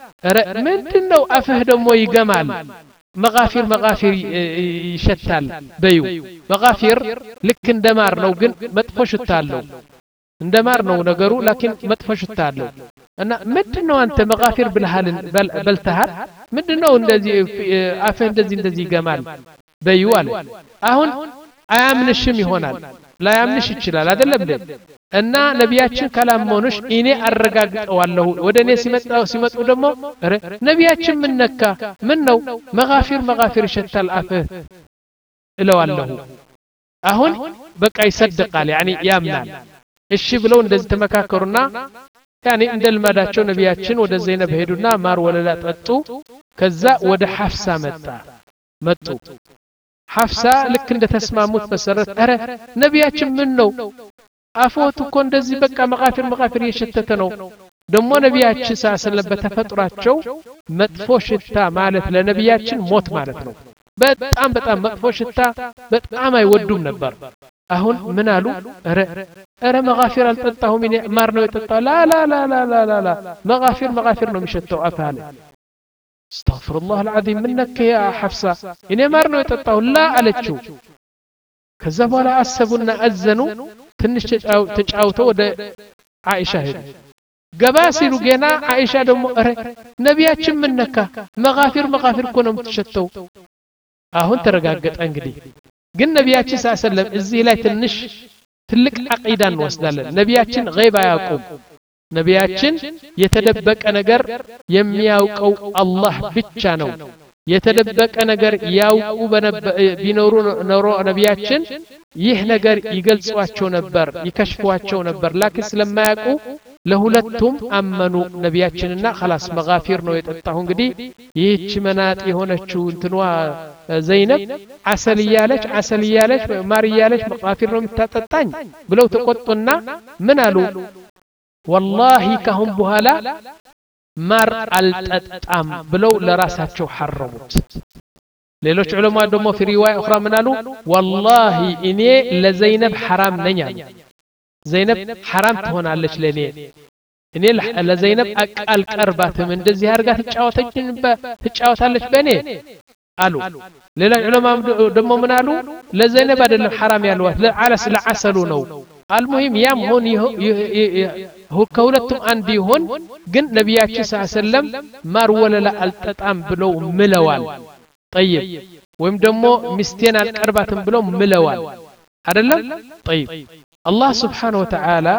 ምንድነው አፍህ ደግሞ ይገማል መጋፊር መጋፊር ይሸታል በዩ መጋፊር ልክ እንደማር ነው ግን መጥፎ ሽታ አለው እንደማር ነው ነገሩ ላኪን መጥፎ ሽታ አለው እና ምንድነው አንተ መጋፊር ብልሃል በልተሃል ምንድነው እንደዚህ አፍህ እንደዚህ እንደዚህ ይገማል በዩ አለ አሁን አያምንሽም ይሆናል ላያምንሽ ይችላል አይደለም እና ነቢያችን ካላመኑሽ እኔ አረጋግጠዋለሁ ወደኔ ሲመጣው ሲመጡ ደግሞ ነቢያችን ምን ነካ ምን ነው መጋፊር መጋፊር ይሸታል አፍህ እለዋለሁ አሁን በቃ ይሰደቃል ያኒ ያምናል እሺ ብለው እንደዚህ ተመካከሩና ያኒ እንደልማዳቸው ነቢያችን ወደ ዘይነብ ሄዱና ማር ወለላ ጠጡ ከዛ ወደ ሐፍሳ መጣ መጡ ሐፍሳ ልክ እንደተስማሙት መሰረት አረ ነቢያችን ምን ነው አፎት እኮ እንደዚህ በቃ መጋፊር መጋፊር እየሸተተ ነው ደሞ ነቢያችን ሰለላሁ በተፈጥሯቸው መጥፎ ሽታ ማለት ለነቢያችን ሞት ማለት ነው በጣም በጣም መጥፎ ሽታ በጣም አይወዱም ነበር አሁን ምን አሉ አረ አረ መጋፊር አልጠጣሁም እኔ ማር ነው የጠጣው ላ ላ ላ ላ ላ ላ መጋፊር መጋፊር ነው የሚሸተው አፋለ استغفر الله العظيم منك يا حفصة إني مارنو يتطاو لا ألتشو كذا بولا أسبونا أزنو تنش تجاوتو ود عائشة هيد قباسي لقينا عائشة دمو أره نبياتشم منك مغافر مغافر كونم تشتو أهون ترقاقت أنقدي قل نبياتشي صلى الله عليه وسلم إزي لا تنش تلك عقيدان وصلال نبياتشن غيبا ياقوم ነቢያችን የተደበቀ ነገር የሚያውቀው አላህ ብቻ ነው የተደበቀ ነገር ያውቁ ቢኖሩ ኖሮ ነቢያችን ይህ ነገር ይገልጿቸው ነበር ይከሽፏቸው ነበር ላኪን ስለማያውቁ ለሁለቱም አመኑ ነቢያችንና خلاص መጋፊር ነው የጠጣው እንግዲህ ይህች መናጥ የሆነችው እንትኗ ዘይነብ አሰል ያለች አሰል ያለች ማር ያለች መጋፊር ነው የምታጠጣኝ ብለው ተቆጡና ምን አሉ والله كهم بهلا مر التطعم بلو لراساቸው حرمت ሌሎች ዑለማ ደግሞ في روايه اخرى منالو والله እኔ ለዘይነብ حرام ነኝ ዘይነብ حرام ትሆናለች ለኔ እኔ ለዘይነብ አቃል ቀርባትም እንደዚህ አርጋ ተጫወተችን ተጫወታለች በኔ አሉ ሌላ ዑለማ ደግሞ ምናሉ ለዘይነብ አይደለም حرام ያሏት ለዓለስ ለዓሰሉ ነው المهم يام هون هو كولتم عندي هون جن نبياتي صلى الله عليه وسلم مار ولا لا التطعم بلو ملوال طيب ويم دمو مستين القرباتم بلو ملوال አይደለም طيب الله سبحانه وتعالى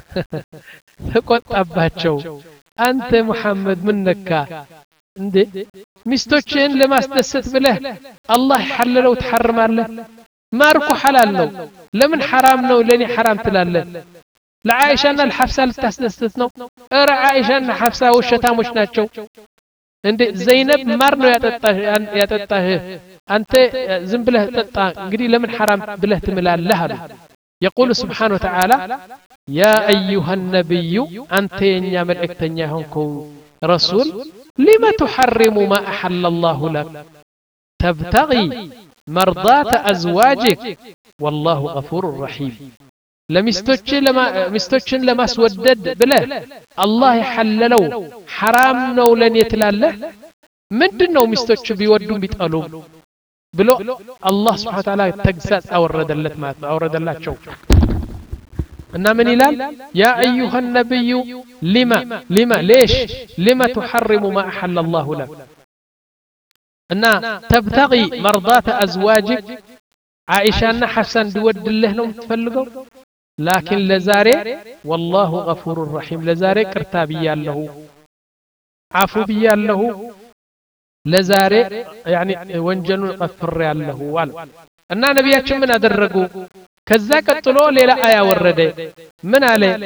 ተቆጣባቸው አንተ መሐመድ ምን ነካ እንዴ ሚስቶችን ለማስደሰት ብለህ አላህ ሐለለው ተሐርማለህ ማርኩ حلال ነው ለምን حرام ነው ለኔ حرام ትላለህ ለዓኢሻና ለሐፍሳ ልታስደስት ነው አረ ዓኢሻና ሐፍሳ ወሸታሞች ናቸው እንዴ ዘይነብ ማር ነው ያጠጣህ ያጠጣህ አንተ ዝም ብለህ ጠጣ እንግዲህ ለምን حرام ብለህ ትምላለህ አሉ يقول سبحانه وتعالى يا ايها النبي انت يا ملائكتኛ ሆንኩ رسول لما تحرم ما احل الله لك تبتغي مرضات ازواجك والله غفور رحيم لمستوچن لما مستوچن لماسودد بله الله يحللو حرام ነው ለኔ ትላለህ ምንድነው ሚስቶች ቢወዱ ቢጠሉ ብሎ አላህ Subhanahu Wa Ta'ala ተግሳጽ አወረደለት ማለት አወረደላቸው እና ምን ይላል ያ ايها النبي لما لما ليش لما تحرم ما احل الله لك እና تبتغي مرضات ازواجك عائشة حسن دود الله نوم تفلقوا لكن لزاري والله غفور رحيم لزاري كرتابي له عفو بي له لزاري يعني وانجنوا غفر له والو أن نبياتهم من أدرقوا كذا قتلوا ليلة آية ورده من عليه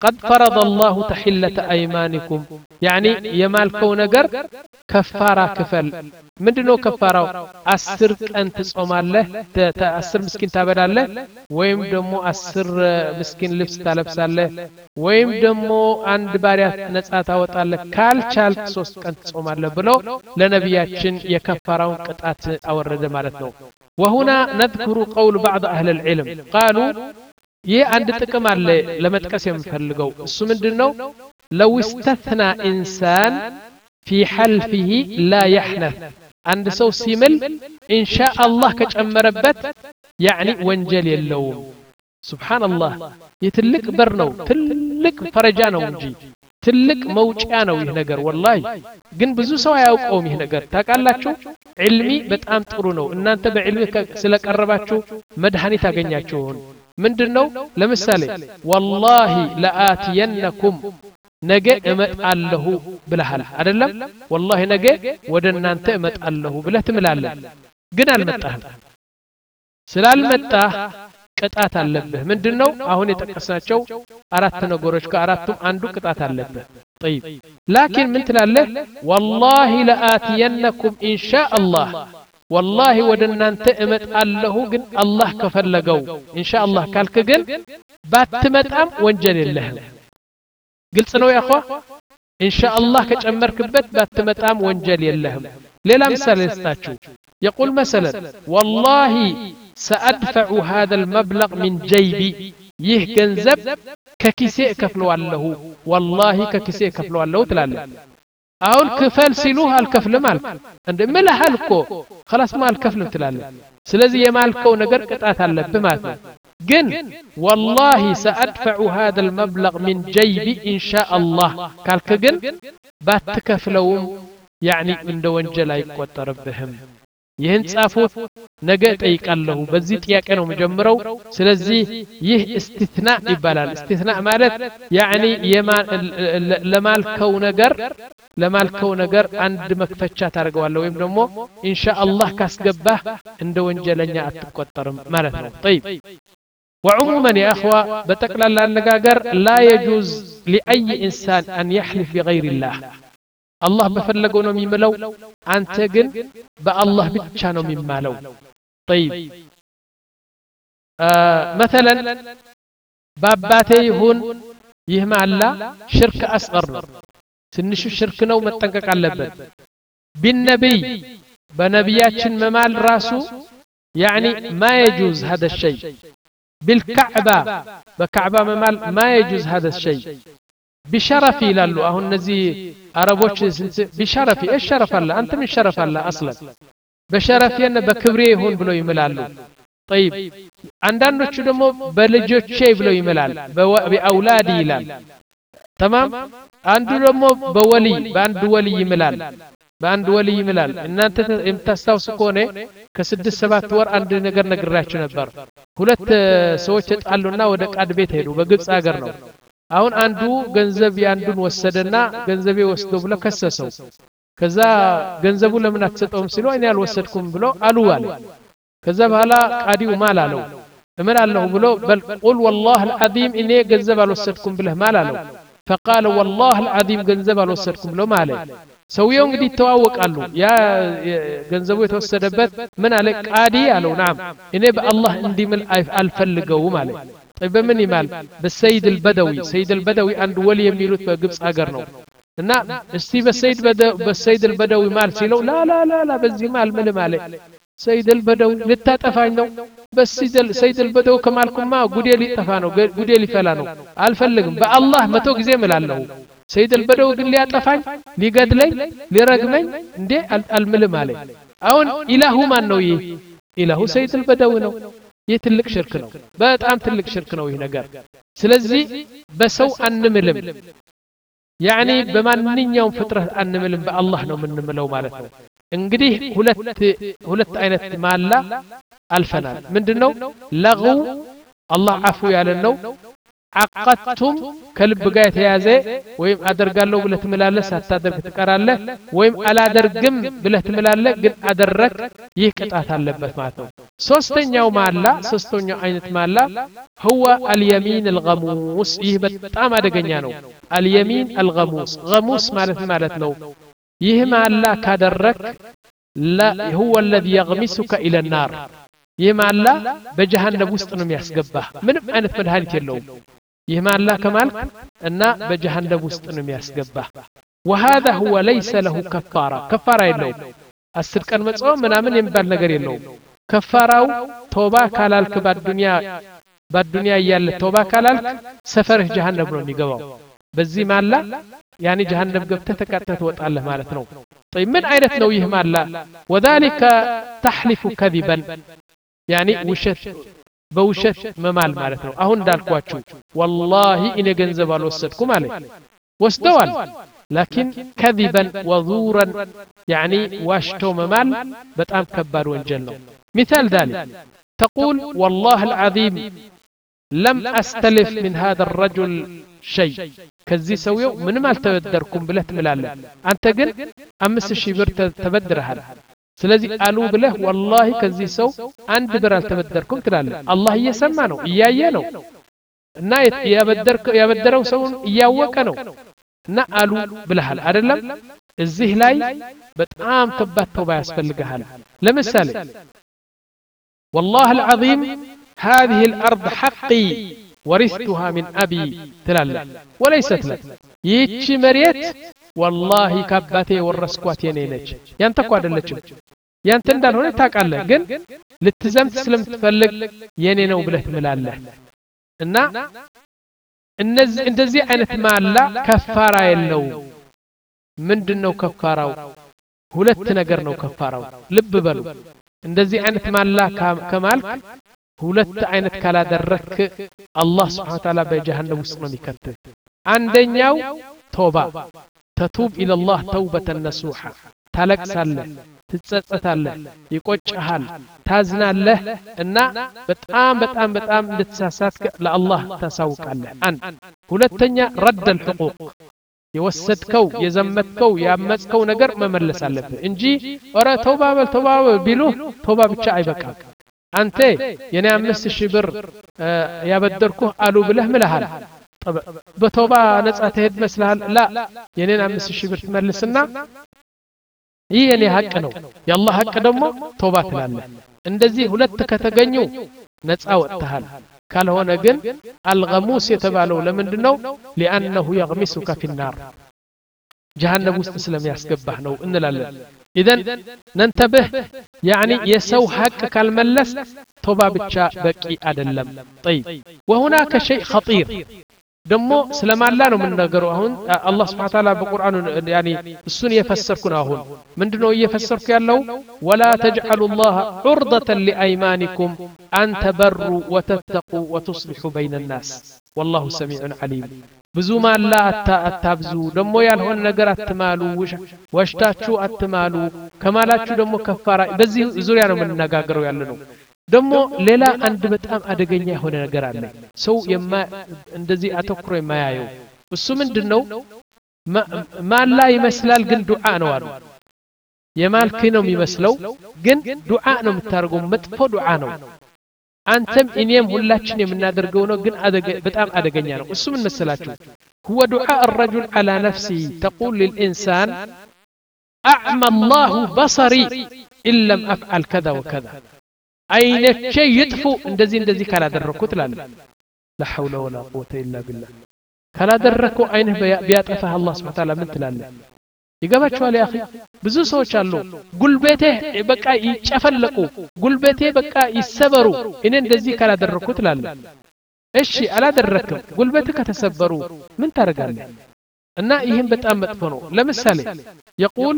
قد فرض الله تحلة أيمانكم يعني يمالكو نجر كفارة كفل مندنو كفارة أسر أنت تصوم الله أسر مسكين تابد الله ويم دمو أسر مسكين لبس تلبس الله ويم دمو عند باريات نسأت أوت الله كال شال سوس أنت تصوم الله بلو لنبياتشن يكفارون قطعت أورد مالتنا وهنا نذكر قول بعض أهل العلم قالوا ይህ አንድ ጥቅም አለ ለመጥቀስ የምፈልገው እሱ ምንድነው لو استثنى انسان في حلفه لا يحنث አንድ ሰው ሲምል ان شاء الله ከጨመረበት يعني ወንጀል የለውም سبحان الله ይትልቅ በር ነው ትልቅ ፈረጃ ነው እንጂ ትልቅ መውጫ ነው ይህ ነገር والله ግን ብዙ ሰው አያውቀውም ይህ ነገር ታውቃላችሁ ዒልሚ በጣም ጥሩ ነው እናንተ በዒልሚ ስለቀረባችሁ መድኃኒት አገኛችሁ ምንድነው ለምሳሌ والله لآتينكم ነገ እመጣለሁ ብለሃል አይደለም والله ነገ ወደናንተ እመጣለሁ ብለህ ትምላለህ ግን አልመጣህም ስላልመጣህ ቅጣት አለብህ ምንድነው አሁን የጠቀስናቸው አራት ነገሮች ከአራቱም አንዱ ቅጣት አለብህ طيب لكن ምን ትላለህ والله لآتينكم إن شاء الله والله ወደናንተ እመጣለሁ ግን አላህ ከፈለገው ኢንሻአላህ ካልክ ግን ባትመጣም ወንጀል የለህም ግልጽ ነው ያخوا ኢንሻአላህ ከጨመርክበት ባትመጣም ወንጀል የለህም ሌላ ምሳሌ ልስጣችሁ يقول مثلا والله سأدفع هذا المبلغ من جيبي ይህ ገንዘብ ከኪሴ እከፍለዋለሁ والله ከኪሴ እከፍለዋለሁ ትላለህ አሁን ክፈል ሲሉህ አልከፍልም አልክ እንደምልሃል እኮ خلاص ما አልከፍልም ትላለህ ስለዚህ የማልከው ነገር ቅጣት አለብህ ማለት ነው ግን والله سأدفع هذا المبلغ من جيبي إن شاء الله ካልክ ግን ባትከፍለውም يعني እንደ ወንጀል አይቆጠርብህም ይህን ጻፉት ነገ ጠይቃለሁ በዚህ ጥያቄ ነው መጀመሪያው ስለዚህ ይህ استثناء ይባላል استثناء ማለት يعني ለማልከው ነገር ለማልከው ነገር አንድ መክፈቻ ታርገዋለህ ወይም ደግሞ ኢንሻአላህ ካስገባህ እንደ ወንጀለኛ አትቆጠርም ማለት ነው طيب وعموما يا اخوه بتقلل النغاغر لا يجوز لاي انسان ان يحلف بغير الله الله بفلغو ነው የሚመለው አንተ ግን በአላህ ብቻ ነው የሚማለው طيب مثلا ባባቴ ይሁን ይህ ማላ ሽርክ አስገር ነው ትንሽ ሽርክ ነው መጠንቀቅ አለበት بالنبي በነብያችን መማል ራሱ يعني ما يجوز هذا الشيء بالكعبة بكعبة ممال ما يجوز هذا الشيء بشرفي لالو اهو نزي عربوش بشرفي ايش شرف الله انت من شرف الله اصلا بشرفي ان بكبري هون بلو يملالو طيب عندانوچ دمو بلجوچي بلو يملال باولادي يلال تمام አንዱ ደግሞ በወሊ በአንድ ወሊ ይምላል በአንድ ወሊ ይምላል እናንተ የምታስታውሱ ከሆነ ከስድስት ሰባት ወር አንድ ነገር ነግራችሁ ነበር ሁለት ሰዎች ተጣሉና ወደ ቃድ ቤት ሄዱ በግብጽ ሀገር ነው አሁን አንዱ ገንዘብ ያንዱን ወሰደና ገንዘቤ ወስዶ ብሎ ከሰሰው ከዛ ገንዘቡ ለምን አትሰጠውም ሲሉ እኔ አልወሰድኩም ብሎ አሉዋል ከዛ በኋላ ቃዲው ማላለው እምላለሁ ብሎ በል ቁል والله العظيم እኔ ገንዘብ አልወሰድኩም ብለህ ማላለው فقال والله العظيم ገንዘብ አልወሰድኩም ብሎ ማለት ሰውየው እንግዲህ ተዋወቃሉ ያ ገንዘቡ የተወሰደበት ምን አለ ቃዲ አለው ናም እኔ በአላህ እንዲምል አልፈልገው ማለት طيب በምን ይማል በሰይድ البدوي ሰይድ البدوي አንድ ወሊ የሚሉት በግብጽ ሀገር ነው እና እስቲ በሰይድ በሰይድ البدوي ማል ሲለው ላ ላ ላ ላ በዚህ ማል ምን ማለት ሰይድ البدوي ልታጠፋኝ ነው በሰይድ ሰይድ البدوي ከማልኩማ ጉዴ ሊጠፋ ነው ጉዴ ሊፈላ ነው አልፈልግም በአላህ መቶ ጊዜ እምላለሁ ሰይድ البدوي ግን ሊያጠፋኝ ሊገድለኝ ሊረግመኝ እንዴ አልምልም አለ አሁን ኢላሁ ማን ነው ይህ ኢላሁ ሰይድ البدوي ነው ይህ ትልቅ ሽርክ ነው በጣም ትልቅ ሽርክ ነው ይህ ነገር ስለዚህ በሰው አንምልም يعني በማንኛውም ፍጥረት አንምልም በአላህ ነው ምንምለው ማለት ነው እንግዲህ ሁለት ሁለት አይነት ማላ አልፈናል ምንድነው ለغو አላህ አፉ ያለን ነው عقدتم كلب ጋር የተያዘ ወይም አደርጋለሁ ብለህ ትምላለህ ሳታደርግ ትቀራለህ ወይም አላደርግም ብለህ ትምላለህ ግን አደረክ ይህ ቅጣት አለበት ማለት ነው ሶስተኛው ማላ ሶስተኛው አይነት ማላ هو اليمين الغموس ይህ በጣም አደገኛ ነው اليمين الغموس غموس ማለት ማለት ነው ይህ ማላ ካደረክ لا هو الذي يغمسك الى النار ይህ ማላ በጀሃነም ውስጥ ነው የሚያስገባህ ምንም አይነት መድኃኒት የለውም ይህ ማላ ከማልክ እና በጀሃነም ውስጥ ነው የሚያስገባህ وهذا هو ليس له كفاره كفاره የለውም አስር ቀን መጾም ምናምን የሚባል ነገር የለውም ከፋራው ቶባ ካላልክ በዱንያ በዱንያ ያለ ቶባ ካላልክ ሰፈርህ ጀሃነም ነው የሚገባው በዚህ ማላ ያኒ ጀሃነም ገብተህ ተቃጥተህ ትወጣለህ ማለት ነው طيب ምን አይነት ነው ይህ ማላ وذلك تحلف كذبا يعني ውሸት በውሸት መማል ማለት ነው አሁን እንዳልኳችሁ والله እኔ ገንዘብ አልወሰድኩም ማለት ወስደዋል لكن كذبا وزورا يعني واشتو ممال በጣም ከባድ ወንጀል ነው مثال ذلك تقول والله العظيم لم استلف من هذا الرجل شيء كذي سويو ምንም አልተበደርኩም ብለህ ትምላለህ አንተ ግን አምስት ሺህ ብር ተበድረሃል ስለዚህ አሉ ብለህ والله ከዚህ ሰው አንድ ብር አልተበደርኩም ትላለህ አላህ እየሰማ ነው እያየ ነው እና ያበደርከው ያበደረው ሰው እያወቀ ነው እና አሉ ብለሃል አይደለም እዚህ ላይ በጣም ከባድ ተውባ ያስፈልጋል ለምሳሌ والله العظيم هذه الارض حقي ورثتها من ابي تلالا وليست لك ይህች መሬት والله ከአባቴ ወረስኳት የኔ ነች ያንተ እኮ አይደለችም ያንተ እንዳልሆነ ታውቃለህ ግን ልትዘምት ስለምትፈልግ የኔ ነው ብለህ ትምላለህ እና እነዚህ እንደዚህ አይነት ማላ ከፋራ የለው ምንድነው ከፋራው ሁለት ነገር ነው ከፋራው ልብ በሉ እንደዚህ አይነት ማላ ከማልክ ሁለት አይነት ካላደረክ አላህ Subhanahu Wa Ta'ala በጀሃነም ውስጥ ነው የሚከተው አንደኛው ቶባ ተቱብ ኢላ አላህ ተውበተን ነሱሃ ታለቅሳለህ ትጸጸታለህ ይቆጭሃል ታዝናለህ እና በጣም በጣም በጣም እንድትሳሳት ለአላህ ታሳውቃለህ አንድ ሁለተኛ ረድ الحقوق የወሰድከው የዘመትከው ያመጽከው ነገር መመለስ አለብህ እንጂ ኦራ ተውባ በል ተውባ ቢሉ ተውባ ብቻ አይበቃም አንተ የኔ አምስት ሺህ ብር ያበደርኩህ አሉ ብለህ ምልሃል በተውባ ነጻ ተሄድ መስልሃል ላ የኔን አምስት ሺህ ብር ትመልስና ይህ የኔ ሐቅ ነው የአላህ ሐቅ ደግሞ ተውባ ትላለህ እንደዚህ ሁለት ከተገኙ ነጻ ወጥተሃል ካልሆነ ግን አልገሙስ የተባለው ለምንድነው لانه يغمسك في النار جهنم ውስጥ ስለሚያስገባህ ነው እንላለን اذا ننتبه يعني يسو حق ካልመለስ ተውባ ብቻ በቂ አይደለም طيب وهناك شيء خطير ደሞ ስለማላ ነው የምንነገረው አሁን አላህ Subhanahu Wa Ta'ala በቁርአኑ يعني እሱን እየፈሰርኩ ነው አሁን ምንድነው እየፈሰርኩ ያለው ولا تجعلوا الله عرضة لأيمانكم أن تبروا وتتقوا وتصلحوا بين الناس والله سميع عليم ብዙ ማላ አታብዙ ደሞ ያልሆነ ነገር አትማሉ ወሽታችሁ አትማሉ ከማላችሁ ደሞ ከፋራ በዚህ ዙሪያ ነው የምንነጋገረው ያለነው ደሞ ሌላ አንድ በጣም አደገኛ የሆነ ነገር አለ ሰው እንደዚህ አተኩሮ የማያየው እሱ ምንድነው ማላ ይመስላል ግን ዱዓ ነው አሉ የማልክ ነው የሚመስለው ግን ዱዓ ነው የምታርገው መጥፎ ዱዓ ነው አንተም እኔም ሁላችን የምናደርገው ነው ግን በጣም አደገኛ ነው እሱ ምን መሰላችሁ هو دعاء الرجل على نفسه تقول للإنسان أعمى الله بصري إن لم أفعل كذا وكذا አይነቼ ይጥፉ እንደዚህ እንደዚህ ካላደረኩት ላለ لا حول ولا قوة إلا بالله ካላደረኩ አይነህ ቢያጠፋህ አላህ Subhanahu Wa Ta'ala ምን ትላለህ ይገባችኋል ያ اخي ብዙ ሰዎች አሉ ጉልበቴ በቃ ይጨፈለቁ ጉልበቴ በቃ ይሰበሩ እኔ እንደዚህ ካላደረኩት ላለ እሺ አላደረክም ጉልበቴ ከተሰበሩ ምን ታረጋለህ እና ይሄን በጣም መጥፎ ነው ለምሳሌ يقول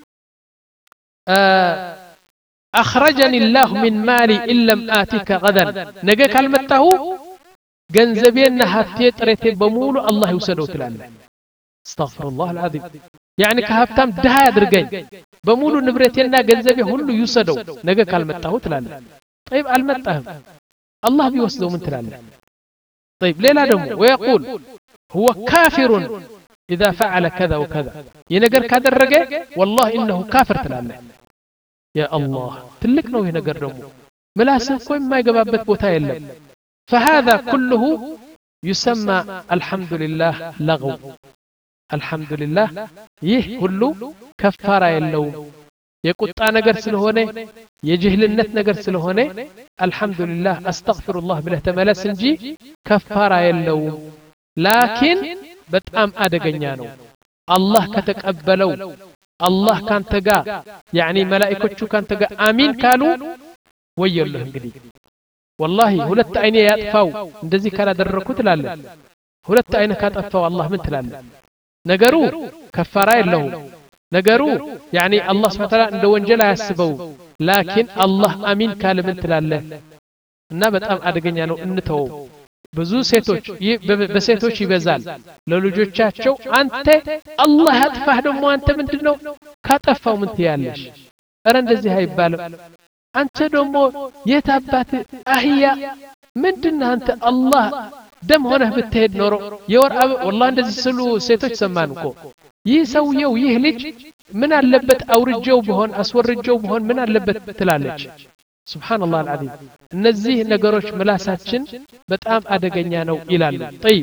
أخرجني الله من مالي إن لم آتك غدا نجا كلمته ገንዘቤና ሀብቴ ጥሬቴ በሙሉ አላህ ይወሰደው ትላለህ استغفر الله العظيم يعني ከሀብታም ድሃ ያድርገኝ በሙሉ ንብረቴና ገንዘቤ ሁሉ ይወሰደው ነገ ካልመጣሁ ትላለህ طيب አልመጣህም አላህ ቢወስደው ምን ትላለህ طيب ليلا دمو ويقول هو كافر إذا فعل كذا وكذا ينقر كادرقه والله إنه كافر تلاله يا الله تلك نو ينقر دمو ملاسم كوي ما يقبابت بوتا يلم فهذا كله يسمى الحمد لله لغو الحمد لله يه كله كفارة يلوم يقطع نقر سلهونه يجهل النت نقر سلهونه الحمد لله أستغفر الله بله تملا سنجي كفارة يلوم لكن بتأم أدقنيانو الله كتقبلو الله كان تقا يعني ملائكة كان تقا آمين قالوا ويقول لهم قدي والله هلت عيني يطفاو እንደዚህ ካላደረኩ ትላለ ሁለት አይነ ካጠፋው አላህ ምን ትላለ ነገሩ ከፋራ የለውም ነገሩ يعني الله سبحانه وتعالى እንደ ወንጀል አያስበው لكن الله አሚን ካለ ምን ትላለ እና በጣም አደገኛ ነው እንተው ብዙ ሴቶች በሴቶች ይበዛል ለልጆቻቸው አንተ አላህ ያጥፋህ ደሞ አንተ ምንድነው ካጠፋው ምን ትያለሽ አረ እንደዚህ አይባልም አንተ ደሞ የታባት አህያ ምንድነው አንተ አላህ ደም ሆነህ ብትሄድ ኖሮ የወር والله እንደዚህ ስሉ ሴቶች ሰማን እኮ ይህ ሰውየው ይህ ልጅ ምን አለበት አውርጀው በሆን አስወርጀው በሆን ምን አለበት ትላለች ሱብሃንአላህ አልዓዚም እነዚህ ነገሮች ምላሳችን በጣም አደገኛ ነው ይላሉ طيب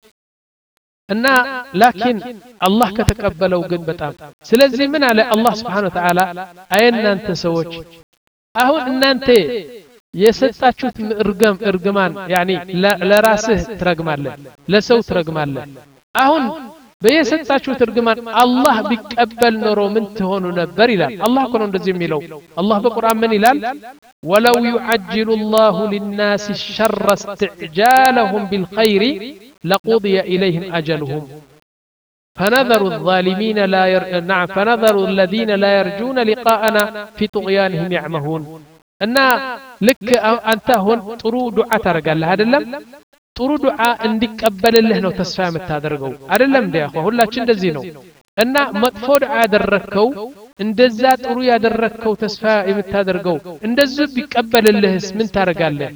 እና ላኪን አላህ ከተቀበለው ግን በጣም ስለዚህ ምን አለ አላህ Subhanahu Wa Ta'ala አየናንተ ሰዎች አሁን እናንተ የሰጣችሁት እርግም እርግማን يعني ለራስህ ትረግማለህ ለሰው ትረግማለህ አሁን በየሰጣችሁት እርግማን አላህ ቢቀበል ኖሮ ምን ትሆኑ ነበር ይላል አላህ እኮ ነው እንደዚህ የሚለው አላህ በቁርአን ምን ይላል ወለው يعجل الله للناس الشر استعجالهم بالخير لقضي إليهم أجلهم فنذر الظالمين لا ير... نعم فنذر الذين لا يرجون لقاءنا في طغيانهم يعمهون እና ልክ አንተ አሁን ጥሩ ዱዓ ታረጋለህ አይደለም ጥሩ ዱዓ እንዲቀበልልህ ነው ተስፋ የምታደርገው አይደለም እንዴ አሁን ሁላችን እንደዚህ ነው እና መጥፎ ዱዓ ያደረከው እንደዛ ጥሩ ያደረከው ተስፋ የምታደርገው እንደዚህ ቢቀበልልህስ ምን ታረጋለህ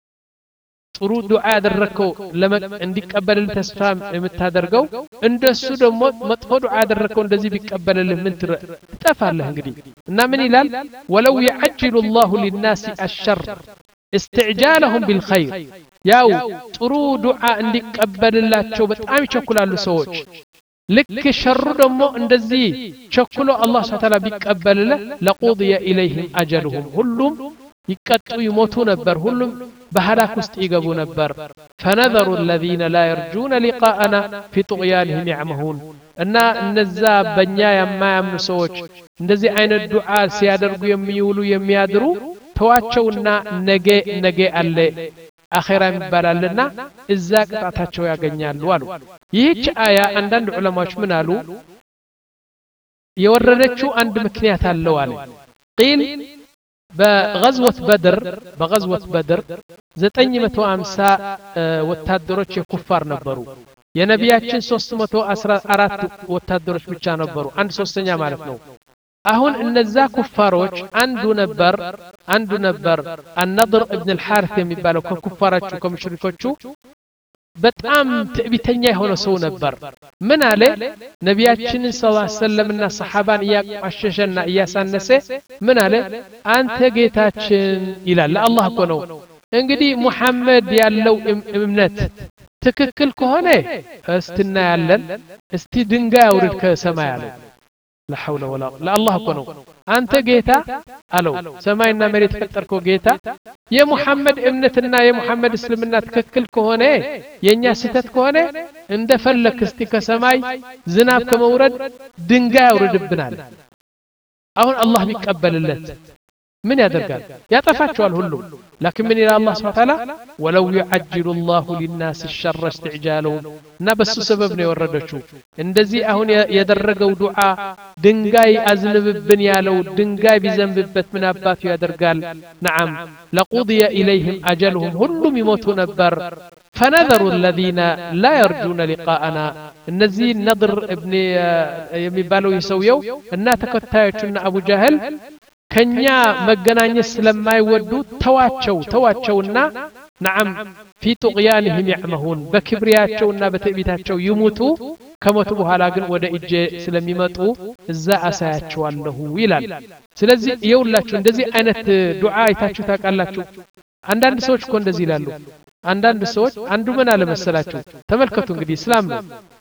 ጥሩ ዱዓ ያደረከው እንዲቀበልልህ ተስፋ የምታደርገው እንደሱ ደግሞ መጥፎ ዱዓ ያደረከው እንደዚህ ቢቀበልልህ ምን ትጠፋለህ እንግዲህ እና ምን ይላል ወለው يعجل الله للناس الشر استعجالهم بالخير ያው ጥሩ ዱዓ እንዲቀበልላቸው በጣም ይቸኩላሉ ሰዎች ልክ ሸሩ ደግሞ እንደዚህ ቸኩሎ አላህ Subhanahu Wa Ta'ala ቢቀበልልህ لقضي إليهم أجلهم ሁሉም ይቀጡ ይሞቱ ነበር ሁሉም በሐላክ ውስጥ ይገቡ ነበር فنذر الذين لا يرجون لقاءنا في طغيانهم يعمهون እና እነዛ በእኛ የማያምኑ ሰዎች እንደዚህ አይነት ዱዓ ሲያደርጉ የሚውሉ የሚያድሩ ተዋቸውና ነገ ነገ አለ አኺራ ይባላልና እዛ ቅጣታቸው ያገኛሉ አሉ ይህች አያ አንዳንድ ዑለማዎች ምን አሉ የወረደችው አንድ ምክንያት አለው አለ ቂል በغزوة بدر በغزوة بدر ዘጠኝ መቶ ሃምሳ ወታደሮች የኩፋር ነበሩ የነቢያችን ሶስት መቶ አስራ አራት ወታደሮች ብቻ ነበሩ አንድ ሶስተኛ ማለት ነው አሁን እነዛ ኩፋሮች አንዱ ነበር አንዱ ነበር النضر ابن الحارث የሚባለው ከኩፋራቹ ከሙሽሪኮቹ በጣም ትዕቢተኛ የሆነ ሰው ነበር ምን አለ ነቢያችን ሰለላሁ ዐለይሂ ወሰለም እና ሰሃባን ያቋሸሸና ያሳነሰ ምን አለ አንተ ጌታችን ይላል አላህ እኮ ነው እንግዲህ ሙሐመድ ያለው እምነት ትክክል ከሆነ እስትና ያለን እስቲ ድንጋይ አውርድ ከሰማይ አለ لا حول ولا قوة لا الله كنو أنت جيتا ألو سماينا مريت فتركو جيتا يا محمد ابنتنا يا محمد اسلمنا تككل كهونه ينيا ستت كهونه عند فلك استيك سماي زناب كمورد دنجا ورد بنال أهون الله بيقبل اللت من يدرقال يتفاتشوا الهلو لكن من إلى الله سبحانه وتعالى ولو يعجل الله للناس الشر استعجالهم نبس سببني وردشو اندزي اهون يدرقوا دعاء دنقاي ازنب بنيالو دنقاي بزنببت من ابات يدرقال نعم لقضي اليهم اجلهم هلهم يموتون بر فنذروا الذين لا يرجون لقاءنا النزي نضر ابن يمبالو يسويو النا تكتايتشن ابو جهل ከኛ መገናኘት ስለማይወዱ ተዋቸው ተዋቸውና نعم في طغيانهم يعمهون بكبرياتቸውና በትዕቢታቸው ይሙቱ ከሞቱ በኋላ ግን ወደ እጄ ስለሚመጡ እዛ አሳያቸዋለሁ ይላል ስለዚህ ይውላችሁ እንደዚህ አይነት ዱዓ አይታችሁ ታውቃላችሁ አንዳንድ ሰዎች እኮ እንደዚህ ይላሉ አንዳንድ ሰዎች አንዱ ምን አለ መሰላችሁ ተመልከቱ እንግዲህ እስላም ነው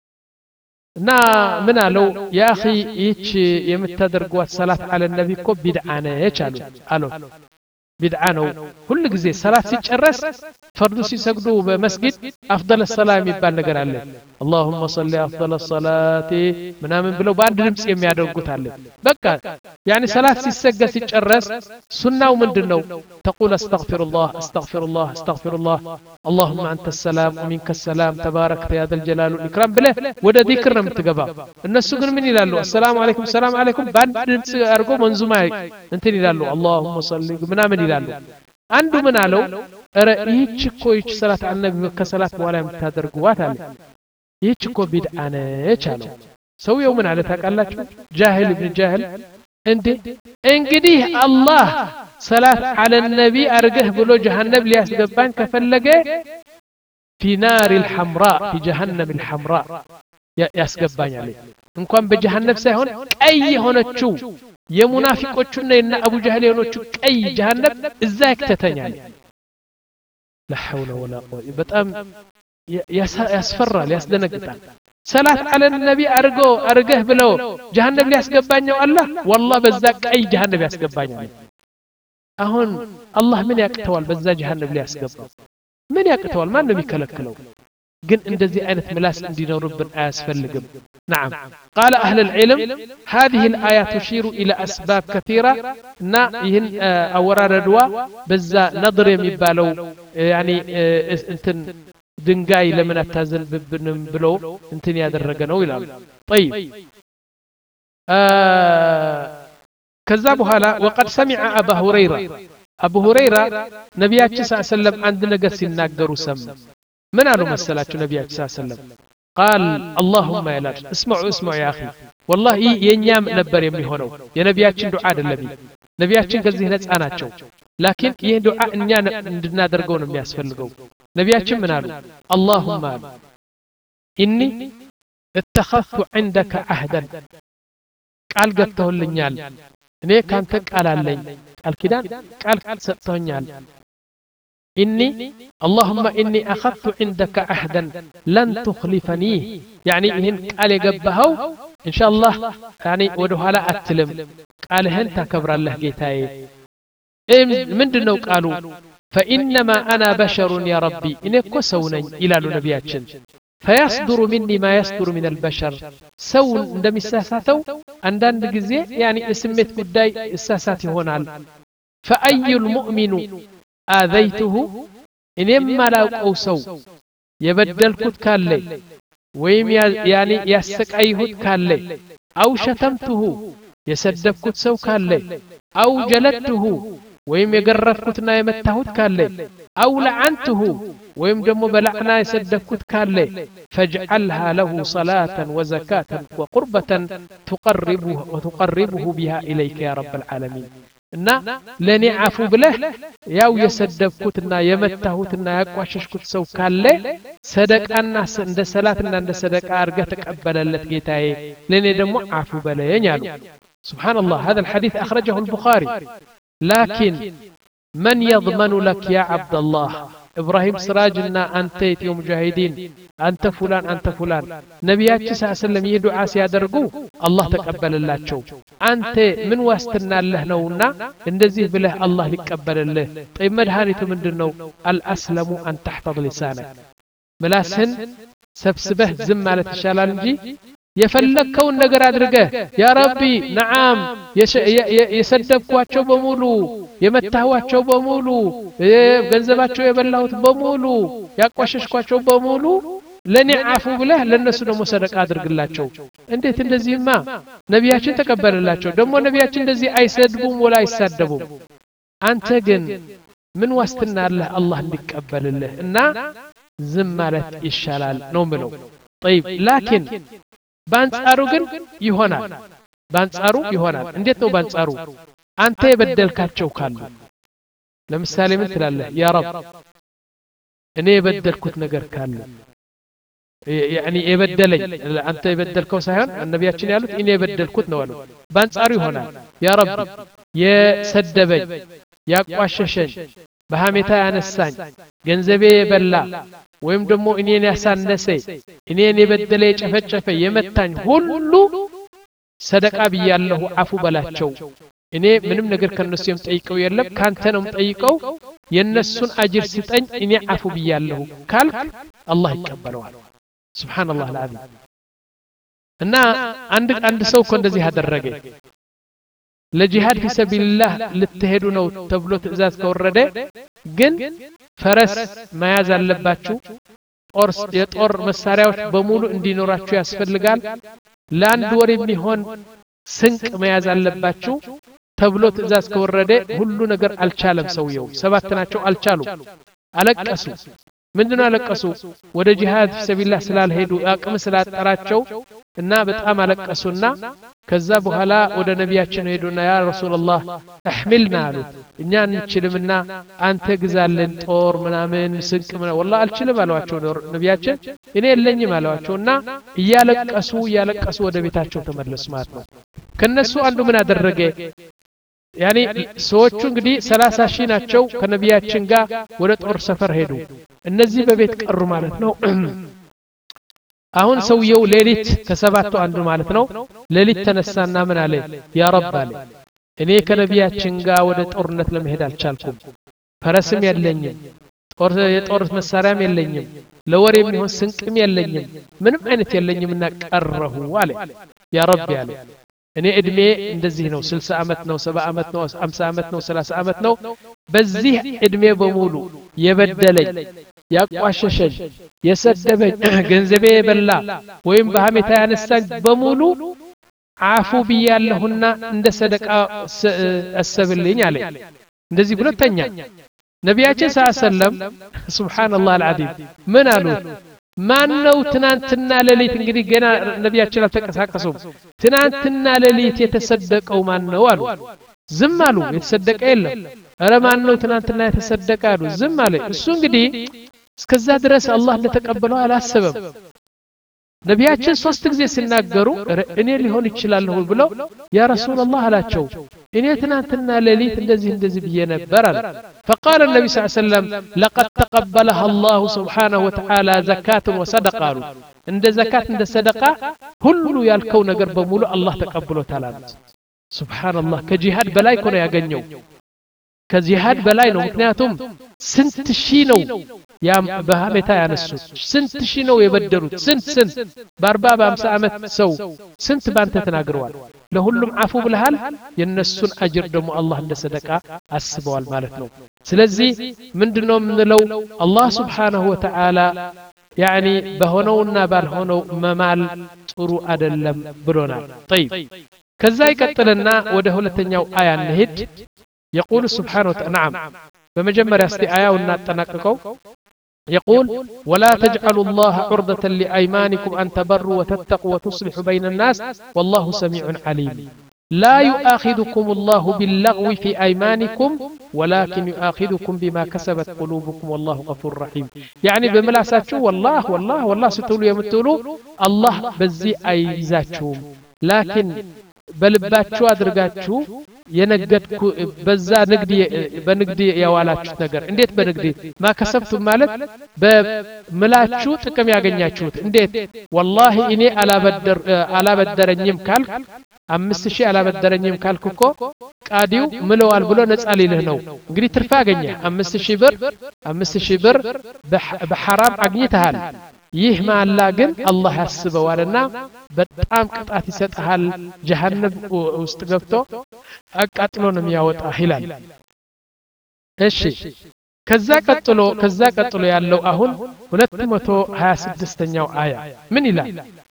እና ምን አለው ያ اخي ይች የምታደርጓት ሰላት አለ ነብይ እኮ ቢድዓ ነች አሉ አሉ ቢድዓ ነው ሁሉ ጊዜ ሰላት ሲጨረስ ፈርዱ ሲሰግዱ በመስጊድ አፍضل الصلاه የሚባል ነገር አለ اللهم صل افضل الصلاه ምናምን ብለው በአንድ ድምጽ የሚያደርጉት አለ በቃ يعني ሰላት ሲሰገድ ሲጨረስ ሱናው ምንድነው تقول استغفر الله استغفر الله استغفر الله اللهم انت السلام ومنك السلام تبارك يا ذا الجلال والاكرام ብለ ወደ ذكر ነው የምትገባው እነሱ ግን ምን ይላሉ السلام عليكم السلام عليكم በአንድ ድምጽ አድርጎ መንዙማ እንትን ይላሉ اللهم صل ምናምን ይላሉ አንዱ ምን አለው ኧረ ይህች እኮ ይህች ሰላት አልነቢ ከሰላት በኋላ የምታደርጉዋት አለ ይህች እኮ ቢድዓ ነች አለው ሰውየው ምን አለ ታውቃላችሁ ጃሂል ኢብኑ ጃሂል እንዴ እንግዲህ አላህ ሰላት አለ ነቢ አርገህ ብሎ ጀሃነም ሊያስገባን ከፈለገ في نار الحمراء في جهنم الحمراء ያስገባኛል እንኳን በጀሃነም ሳይሆን ቀይ ሆነችው የሙናፊቆቹና የና አቡ ጀህል የሆነችው ቀይ ጀሃነም እዛ ይከተተኛል لا حول ولا قوه በጣም ያስፈራል ያስደነግጣል ሰላት አለ ነቢ አርጎ አርገህ ብለው ጀሃነም ሊያስገባኛው አላህ والله በዛ ቀይ ጀሃነም ያስገባኛል አሁን አላህ ምን ያቅተዋል በዛ ጀሃነም ሊያስገባው ምን ያቅተዋል ማን ነው የሚከለክለው ግን እንደዚህ አይነት ምላስ እንዲኖርብን አያስፈልግም نعم قال اهل العلم هذه الايات تشير الى اسباب كثيره نا ይህን አወራረድዋ በዛ ነድር የሚባለው يعني እንትን ድንጋይ ለምን አታዘንብብንም ብሎ እንትን ያደረገ ነው ይላል طيب ከዛ በኋላ وقد سمع ابو هريره ابو هريره ነብያችን ሰለላሁ ዐለይሂ ወሰለም አንድ ነገር ሲናገሩ ሰም من قالوا مسلاችሁ ነብያችን ሰለላሁ ዐለይሂ ወሰለም قال اللهم يا لاش اسمعوا اسمعوا يا اخي والله የኛም ነበር የሚሆነው የነብያችን ዱዓ አይደለም ነብያችን ከዚህ ነፃ ናቸው لكن ይህ ዱዓ እኛ እንድናደርገው ነው የሚያስፈልገው ነብያችን ምን አሉ اللهم اني اتخذت عندك عهدا ቃል ገብተውልኛል እኔ ካንተ ቃል አለኝ ቃል ኪዳን ቃል ሰጥተውኛል إني اللهم إني أخذت عندك عهدا لن تخلفني يعني إن قال يقبهو إن شاء الله يعني ودوها لا أتلم قال هنت كبر الله جيتاي من دنو قالوا فإنما أنا بشر يا ربي إني كسوني إلى نبياتشن فيصدر مني ما يصدر من البشر سون عندما الساساتو عندن بجزء يعني اسمت بداي الساساتي هنا فأي المؤمن آذيته إنما لا أوسو يبدلكت كاللي ويم يعني يسكأيهت كاللي أو شتمته يسدبكت سو كاللي أو جلدته ويم يقرفكتنا يمتهت كاللي أو لعنته ويم جمو بلعنا يسدبكت كاللي فاجعلها له صلاة وزكاة وقربة تقربه وتقربه بها إليك يا رب العالمين እና ለኔ አፉ ብለህ ያው የሰደብኩትና የመታሁትና ያቋሸሽኩት ሰው ካለ ሰደቃና እንደ ሰላትና እንደ ሰደቃ አርገህ ተቀበለለት ጌታዬ ለኔ ደግሞ አፉ በለኝ አሉ سبحان الله هذا الحديث أخرجه البخاري لكن من يضمن لك يا عبد الله إبراهيم سراجنا أنت يوم مجاهدين أنت فلان أنت فلان نبياتي صلى الله عليه وسلم يدعى سيادرقو الله تقبل الله شو أنت من واستنا الله نونا اندزيه بله الله يقبل الله طيب مدهانيته من دنو الأسلم أن تحفظ لسانك ملاسن سبسبه زمالة الشلالنجي የፈለከውን ነገር አድርገህ ያ ረቢ ነዓም የሰደብኳቸው በሙሉ የመታዋቸው በሙሉ ገንዘባቸው የበላሁት በሙሉ ያቋሸሽኳቸው በሙሉ ለኔ አፉ ብለህ ለነሱ ደግሞ ሰደቃ አድርግላቸው እንዴት እንደዚህማ ነብያችን ተቀበለላቸው ደግሞ ነብያችን እንደዚህ አይሰድቡም ወላ አይሳደቡም አንተ ግን ምን ዋስትና አለ አላህ እንዲቀበልልህ እና ዝም ማለት ይሻላል ነው ምለው طيب لكن ባንጻሩ ግን ይሆናል ባንጻሩ ይሆናል እንዴት ነው ባንጻሩ አንተ የበደልካቸው ካሉ ለምሳሌ ምን ትላለህ ያ ረብ እኔ የበደልኩት ነገር ካለ يعني يبدلኝ አንተ የበደልከው ሳይሆን ነብያችን ያሉት እኔ የበደልኩት ነው አሉ ባንጻሩ ይሆናል ያ ረቢ የሰደበኝ ያቋሸሸኝ በሐሜታ ያነሳኝ ገንዘቤ የበላ ወይም ደግሞ እኔን ያሳነሰ እኔን የበደለ የጨፈጨፈ የመታኝ ሁሉ ሰደቃ ብያለሁ አፉ በላቸው እኔ ምንም ነገር ከነሱ የምጠይቀው የለም ካንተ ነው የምጠይቀው የነሱን አጅር ስጠኝ እኔ አፉ ብያለሁ ካልክ አላህ ይቀበለዋል ሱብሃንአላህ العظيم እና አንድ አንድ ሰው እኮ እንደዚህ ያደረገ ለጂሃድ في سبيل الله ልትሄዱ ነው ተብሎ ትእዛዝ ከወረደ ግን ፈረስ መያዝ አለባችሁ ጦር የጦር መሳሪያዎች በሙሉ እንዲኖራችሁ ያስፈልጋል ለአንድ ወር የሚሆን ስንቅ መያዝ አለባችሁ ተብሎ ትእዛዝ ከወረደ ሁሉ ነገር አልቻለም ሰውየው ሰባት ናቸው አልቻሉ አለቀሱ ምንድነው አለቀሱ ወደ ጂሃድ في سبيل الله ስላልሄዱ አቅም ስላጠራቸው እና በጣም አለቀሱና ከዛ በኋላ ወደ ነብያችን ሄዱና ያ ረሱላህ احملنا አሉት እኛ እንችልምና አንተ ግዛልን ጦር ምናምን ስንቅ ምናምን والله አልችልም አሏቸው ነብያችን እኔ የለኝም አሏቸውና እያለቀሱ እያለቀሱ ወደ ቤታቸው ተመለሱ ማለት ነው ከነሱ አንዱ ምን አደረገ ያኒ ሰዎቹ እንግዲህ ሰላሳ ሺህ ናቸው ከነብያችን ጋር ወደ ጦር ሰፈር ሄዱ እነዚህ በቤት ቀሩ ማለት ነው አሁን ሰውየው ሌሊት ከሰባቱ አንዱ ማለት ነው ሌሊት ተነሳና ምን አለ ያ ረብ አለ እኔ ከነብያችን ጋር ወደ ጦርነት ለመሄድ አልቻልኩም ፈረስም የለኝም ጦር የጦር መሳሪያም የለኝም ለወር የሚሆን ስንቅም የለኝም ምንም አይነት የለኝምና ቀረሁ አለ ያ ረብ አለ እኔ እድሜ እንደዚህ ነው ስልሳ አመት ነው ሰባ አመት ነው ሃምሳ አመት ነው ሰላሳ አመት ነው በዚህ እድሜ በሙሉ የበደለኝ ያቋሸሸኝ የሰደበኝ ገንዘቤ የበላ ወይም በሐሜታ ያነሳኝ በሙሉ አፉ ብያለሁና እንደ ሰደቃ አሰብልኝ አለ እንደዚህ ሁለተኛ ነብያችን ሰለላም ሱብሃንአላህ العظيم ምን አሉ ማን ነው ትናንትና ሌሊት እንግዲህ ገና ነብያችን አልተቀሳቀሱም ትናንትና ሌሊት የተሰደቀው ማን ነው አሉ ዝም አሉ የተሰደቀ የለም አረ ማን ነው ትናንትና የተሰደቀ አሉ ዝም አለ እሱ እንግዲህ እስከዛ ድረስ አላህ ለተቀበለው አላሰበም ነብያችን ሶስት ጊዜ ሲናገሩ እኔ ሊሆን ይችላል ብለው ያ ረሱላህ አላቸው እኔ ትናንትና ሌሊት እንደዚህ እንደዚህ ብዬ ነበር አለ فقال النبي صلى الله عليه وسلم لقد تقبلها الله سبحانه وتعالى زكاة وصدقة عند زكاة عند صدقة كل يالكو ነገር በሙሉ አላህ ተቀብሎታል سبحان الله ከጂሃድ በላይ ኮነ ያገኘው ከጂሃድ በላይ ነው ምክንያቱም ስንት ሺህ ነው ያ በሐሜታ ያነሱት ስንት ሺህ ነው የበደሩት ስንት ስንት በአርባ በአምሳ አመት ሰው ስንት ባንተ ተናግረዋል ለሁሉም አፉ ብለሃል የነሱን አጅር ደግሞ አላህ እንደ ሰደቃ አስበዋል ማለት ነው ስለዚህ ምንድነው ምንለው አላህ Subhanahu Wa Ta'ala يعني በሆነውና ባልሆነው መማል ጥሩ አይደለም ብሎናል طيب ከዛ ይቀጥልና ወደ ሁለተኛው አያ እንሄድ يقول سبحانه وتعالى نعم بمجمرة استي آية ونطنققوا يقول ولا تجعلوا الله عرضة لأيمانكم أن تبروا وتتقوا وتصلحوا بين الناس والله سميع عليم لا يؤاخذكم الله باللغو في أيمانكم ولكن يؤاخذكم بما كسبت قلوبكم والله غفور رحيم يعني بملاساتشو والله والله والله ستقولوا يمتولوا الله بزي أيزاتشوم لكن በልባችሁ አድርጋችሁ የነገድኩ በዛ ንግድ በንግድ ያዋላችሁት ነገር እንዴት በንግድ ማከሰብቱ ማለት በምላችሁ ጥቅም ያገኛችሁት እንዴት والله እኔ አላበደር አላበደረኝም ካልክ አምስት ሺህ አላበደረኝም ካልክ እኮ ቃዲው ምለዋል ብሎ ነፃ ሊልህ ነው እንግዲህ ትርፋ ያገኘ አምስት ሺህ ብር አምስት ሺህ ብር በሐራም አግኝተሃል ይህ ማላ ግን አላህ ያስበዋልና በጣም ቅጣት ይሰጣል ጀሃነም ውስጥ ገብቶ አቃጥሎ ነው የሚያወጣ ይላል እሺ ከዛ ቀጥሎ ከዛ ቀጥሎ ያለው አሁን ሁለት መቶ ሃያ ስድስተኛው አያ ምን ይላል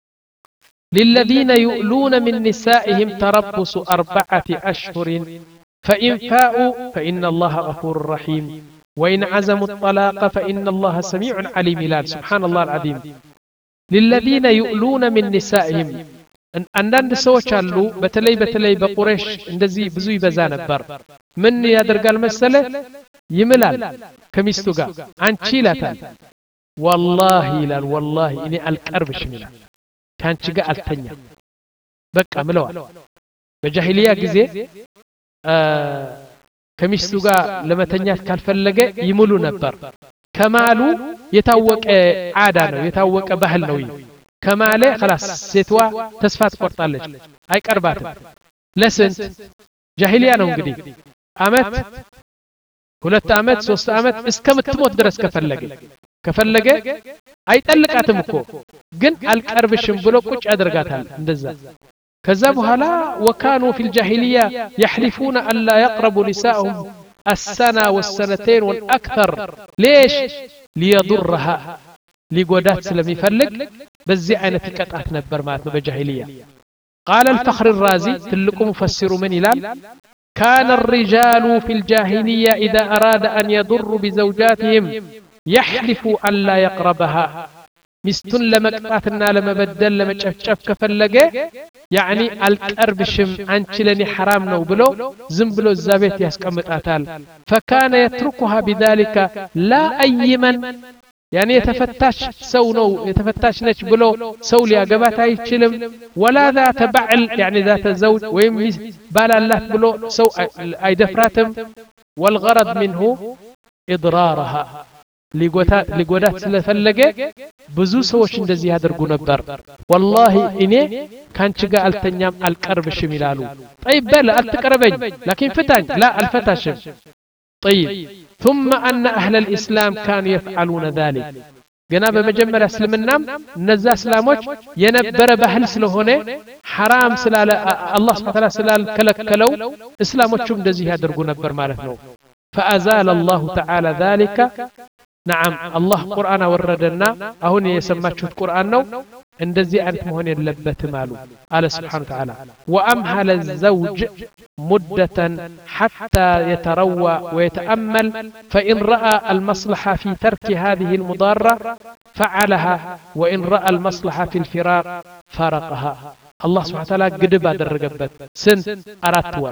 للذين يؤلون من نسائهم تربص أربعة أشهر فإن فاءوا فإن الله غفور رحيم وإن عزموا الطلاق فإن الله سميع عليم إلال سبحان الله العظيم للذين يؤلون من نسائهم አንዳንድ ሰዎች አሉ በተለይ በተለይ በቁረይሽ እንደዚህ ብዙ ይበዛ ነበር ምን ያደርጋል መሰለ ይምላል ከሚስቱ ጋር አንቺ ይላታል والله ይላል والله እኔ አልቀርብሽም ይላል ካንቺ ጋር አልተኛ በቃ ምለዋል በጃሂልያ ጊዜ ከሚስቱ ጋር ለመተኛት ካልፈለገ ይሙሉ ነበር ከማሉ የታወቀ ዓዳ ነው የታወቀ ባህል ነው ከማለ خلاص ሴትዋ ተስፋ ትቆርጣለች አይቀርባትም ለስንት ጃሂልያ ነው እንግዲህ አመት ሁለት አመት ሶስት አመት እስከምትሞት ድረስ ከፈለገ ከፈለገ አይጠልቃትም እኮ ግን አልቀርብሽም ብሎ ቁጭ ያደርጋታል እንደዛ ከዛ በኋላ وكانوا في الجاهليه يحلفون الا يقربوا نساءهم السنه والسنتين والاكثر ليش ليضرها ليقودات ስለሚፈልግ በዚህ አይነት ይቀጣት ነበር ማለት ነው በጃሂልያ قال الفخر الرازي تلقوا مفسر من ይላል كان الرجال في الجاهليه اذا اراد ان يضر بزوجاتهم يحلف الا يقربها ሚስቱን ለመቅጣትና ለመበደል ለመጨፍጨፍ ከፈለገ يعني አልቀርብሽም አንቺ ለኔ حرام ነው ብሎ ዝም ብሎ እዛ ቤት ያስቀምጣታል فكان يتركها بذلك لا ايمن يعني የተፈታሽ ሰው ነው የተፈታሽ ነች ብሎ ሰው ሊያገባት አይችልም ولا ذات بعل يعني ذات زوج ወይም ባላላት ብሎ ሰው አይደፍራትም والغرض منه اضرارها ሊጎታት ሊጎዳት ስለፈለገ ብዙ ሰዎች እንደዚህ ያደርጉ ነበር والله እኔ ካንቺ ጋር አልተኛም አልቀርብሽም ይላሉ طيب በል አትቀርበኝ لكن ፍታኝ لا አልፈታሽም طيب ثم ان اهل الاسلام كانوا يفعلون ذلك ገና በመጀመሪያ እስልምናም እነዛ እስላሞች የነበረ ባህል ስለሆነ حرام ስላለ አላህ Subhanahu Wa Ta'ala ስላልከለከለው እስላሞቹም እንደዚህ ያደርጉ ነበር ማለት ነው فازال الله تعالى ذلك نعم الله قرآن وردنا أهون يسمى قرآن نو እንደዚህ አይነት መሆን የለበትም አሉ አለ Subhanahu Wa Ta'ala وأمهل الزوج مدة حتى يتروى ويتأمل فإن رأى المصلحة في ترك هذه المضارة فعلها وإن رأى المصلحة في الفراق فرقها الله سبحانه وتعالى قدب አደረገበት ስንት አራት ወር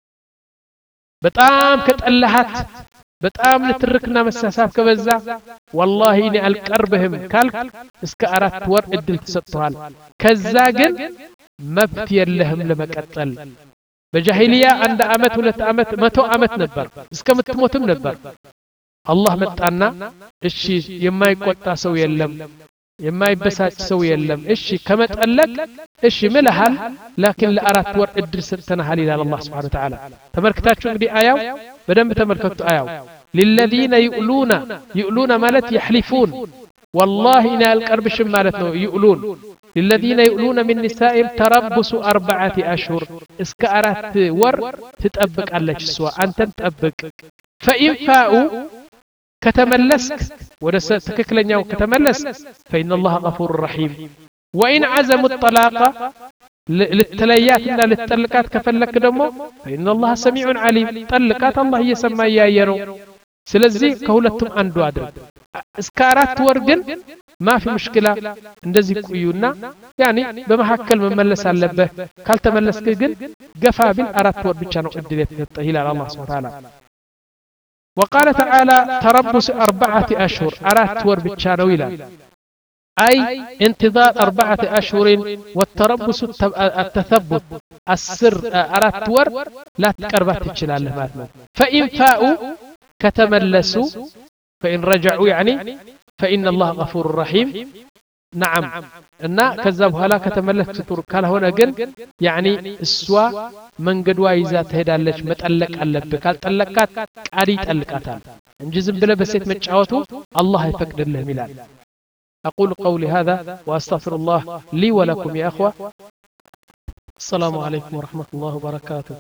በጣም ከተለሃት በጣም ንትርክና መሳሳብ ከበዛ والله እኔ አልቀርብህም ካልክ እስከ አራት ወር እድል ተሰጥቷል ከዛ ግን መብት የለህም ለመቀጠል በጃሂልያ አንድ አመት ሁለት አመት መቶ አመት ነበር እስከምትሞትም ነበር አላህ መጣና እሺ የማይቆጣ ሰው የለም የማይበሳጭ ሰው የለም እሺ ከመጠለቅ እሺ ምልሃል لكن ለአራት ወር እድል ሰጥተናል ይላል አላህ Subhanahu Wa Ta'ala ተመልክታችሁ እንግዲህ አያው በደንብ ተመልከቱ አያው للذين يؤلون يؤلون ማለት يحلفون والله إن القربشم ማለት ነው يؤلون للذين يؤلون من نسائهم تربص أربعة أشهر اسك አራት ወር ትጠብቃለች እሷ አንተን ጠብቅ فإن فاءوا كتملسك ودس تككلኛው كتملس فإن الله غفور رحيم وإن عزموا الطلاق للتلياتنا للتلقات كفلك دمو فإن الله سميع عليم طلقات الله يسمى يايرو ስለዚህ ከሁለቱም አንዱ አድርግ እስከ አራት ወር ግን ማፊ ሙሽኪላ እንደዚህ ቆዩና ያኒ በመሐከል መመለስ አለበት ካልተመለስክ ግን ገፋ ቢል አራት ወር ብቻ ነው እድል የተሰጠህ ይላል አላህ Subhanahu Wa Ta'ala وقال تعالى تربص أربعة أشهر أرات ور بتشانو ይላል أي انتظار أربعة أشهر والتربص التثبت السر أرات ور لا تقربت تشلالله ماتنا فإن فاءوا كتملسوا فإن رجعوا يعني فإن الله غفور رحيم نعم እና ከዛ በኋላ ከተመለስክ ጥሩ ካልሆነ ግን يعني እስዋ መንገዷ ይዛ ትሄዳለች መጠለቅ አለበት ካልጠለቃት ቃዲ ይጠልቃታል እንጂ ዝም ብለ በሴት መጫወቱ አላህ አይፈቅድልህም ይላል أقول قولي هذا وأستغفر الله لي ولكم يا أخوة السلام عليكم ورحمة الله وبركاته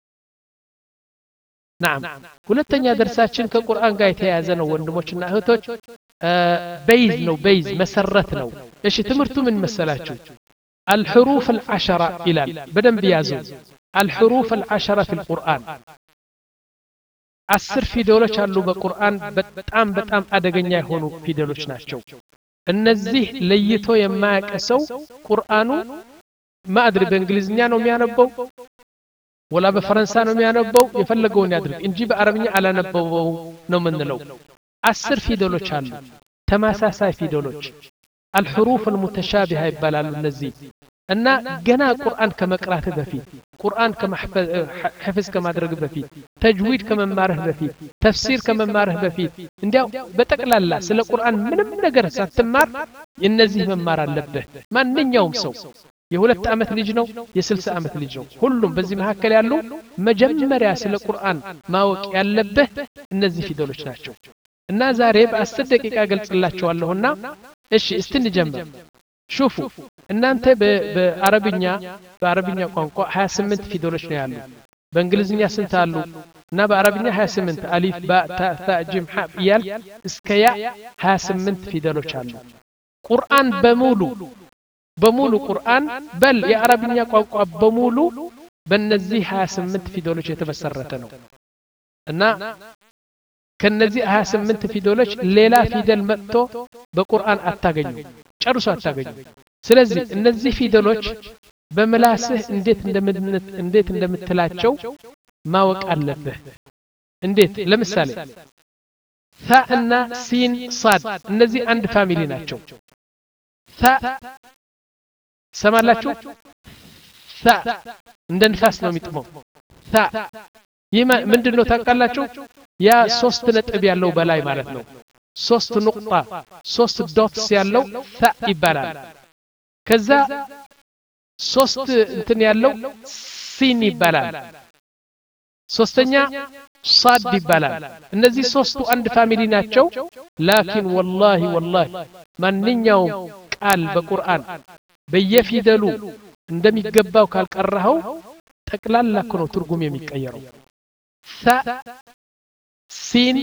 نعم ሁለተኛ ደርሳችን ከቁርአን ጋር የተያያዘ ነው ወንድሞችና እህቶች بيز نو بيز مسرت نو ايش تمرتو من مسلاችሁ الحروف العشرة إلى بدن بيازو الحروف العشرة في القرآن عشر في دولش አሉ በቁርአን በጣም በጣም አደገኛ የሆኑ ፊደሎች ናቸው እነዚህ ለይቶ የማያቀሰው ቁርአኑ ማድሪ በእንግሊዝኛ ነው የሚያነበው ወላ በፈረንሳ ነው የሚያነበው የፈለገውን ያድርግ እንጂ በአረብኛ አላነበበው ነው ምንለው አስር ፊደሎች አሉ ተማሳሳይ ፊደሎች الحروف المتشابهه ይባላሉ እነዚህ እና ገና ቁርአን ከመቅራት በፊት ቁርአን ከመحفظ حفظ ከማድረግ በፊት ተጅዊድ ከመማርህ በፊት ተፍሲር ከመማርህ በፊት እንዲያው በጠቅላላ ስለ ቁርአን ምንም ነገር ሳትማር እነዚህ መማር አለብህ ማንኛውም ሰው የሁለት ዓመት ልጅ ነው የስልሳ ዓመት ልጅ ነው ሁሉም በዚህ መካከል ያሉ መጀመሪያ ስለ ቁርአን ማወቅ ያለብህ እነዚህ ፊደሎች ናቸው እና ዛሬ በ10 ደቂቃ ገልጽላችኋለሁና እሺ እስቲ እንጀምር شوفوا እናንተ በአረብኛ በአረብኛ ቋንቋ ሃያ ስምንት ፊደሎች ነው ያሉ በእንግሊዝኛ ስንት አሉ እና በአረብኛ ሃያ ስምንት አሊፍ ባ ታ ታ ጂም ሐ ይያል እስከ ያ ሃያ ስምንት ፊደሎች አሉ ቁርአን በሙሉ በሙሉ ቁርአን በል የአረብኛ ቋንቋ በሙሉ በእነዚህ ሃያ ስምንት ፊደሎች የተመሰረተ ነው እና ከነዚህ ሃያ ስምንት ፊደሎች ሌላ ፊደል መጥቶ በቁርአን አታገኙ ጨርሶ አታገኙ ስለዚህ እነዚህ ፊደሎች በመላስህ እንዴት እንደምት እንዴት እንደምትላቸው ማወቅ አለብህ እንዴት ለምሳሌ ታ እና ሲን صاد እነዚህ አንድ ፋሚሊ ናቸው ታ ሰማላችሁ ታ እንደ ንፋስ ነው የሚጥመው ታ ይማ ምንድነው ታውቃላችሁ ያ ሶስት ነጥብ ያለው በላይ ማለት ነው ሶስት ንቁጣ ሶስት ዶትስ ያለው ታ ይባላል ከዛ ሶስት እንትን ያለው ሲን ይባላል ሶስተኛ صاد ይባላል እነዚህ ሶስቱ አንድ ፋሚሊ ናቸው ላኪን والله والله ማንኛው ቃል በቁርአን በየፊደሉ እንደሚገባው ካልቀራው ጠቅላላ ነው ትርጉም የሚቀየረው ታ ሲን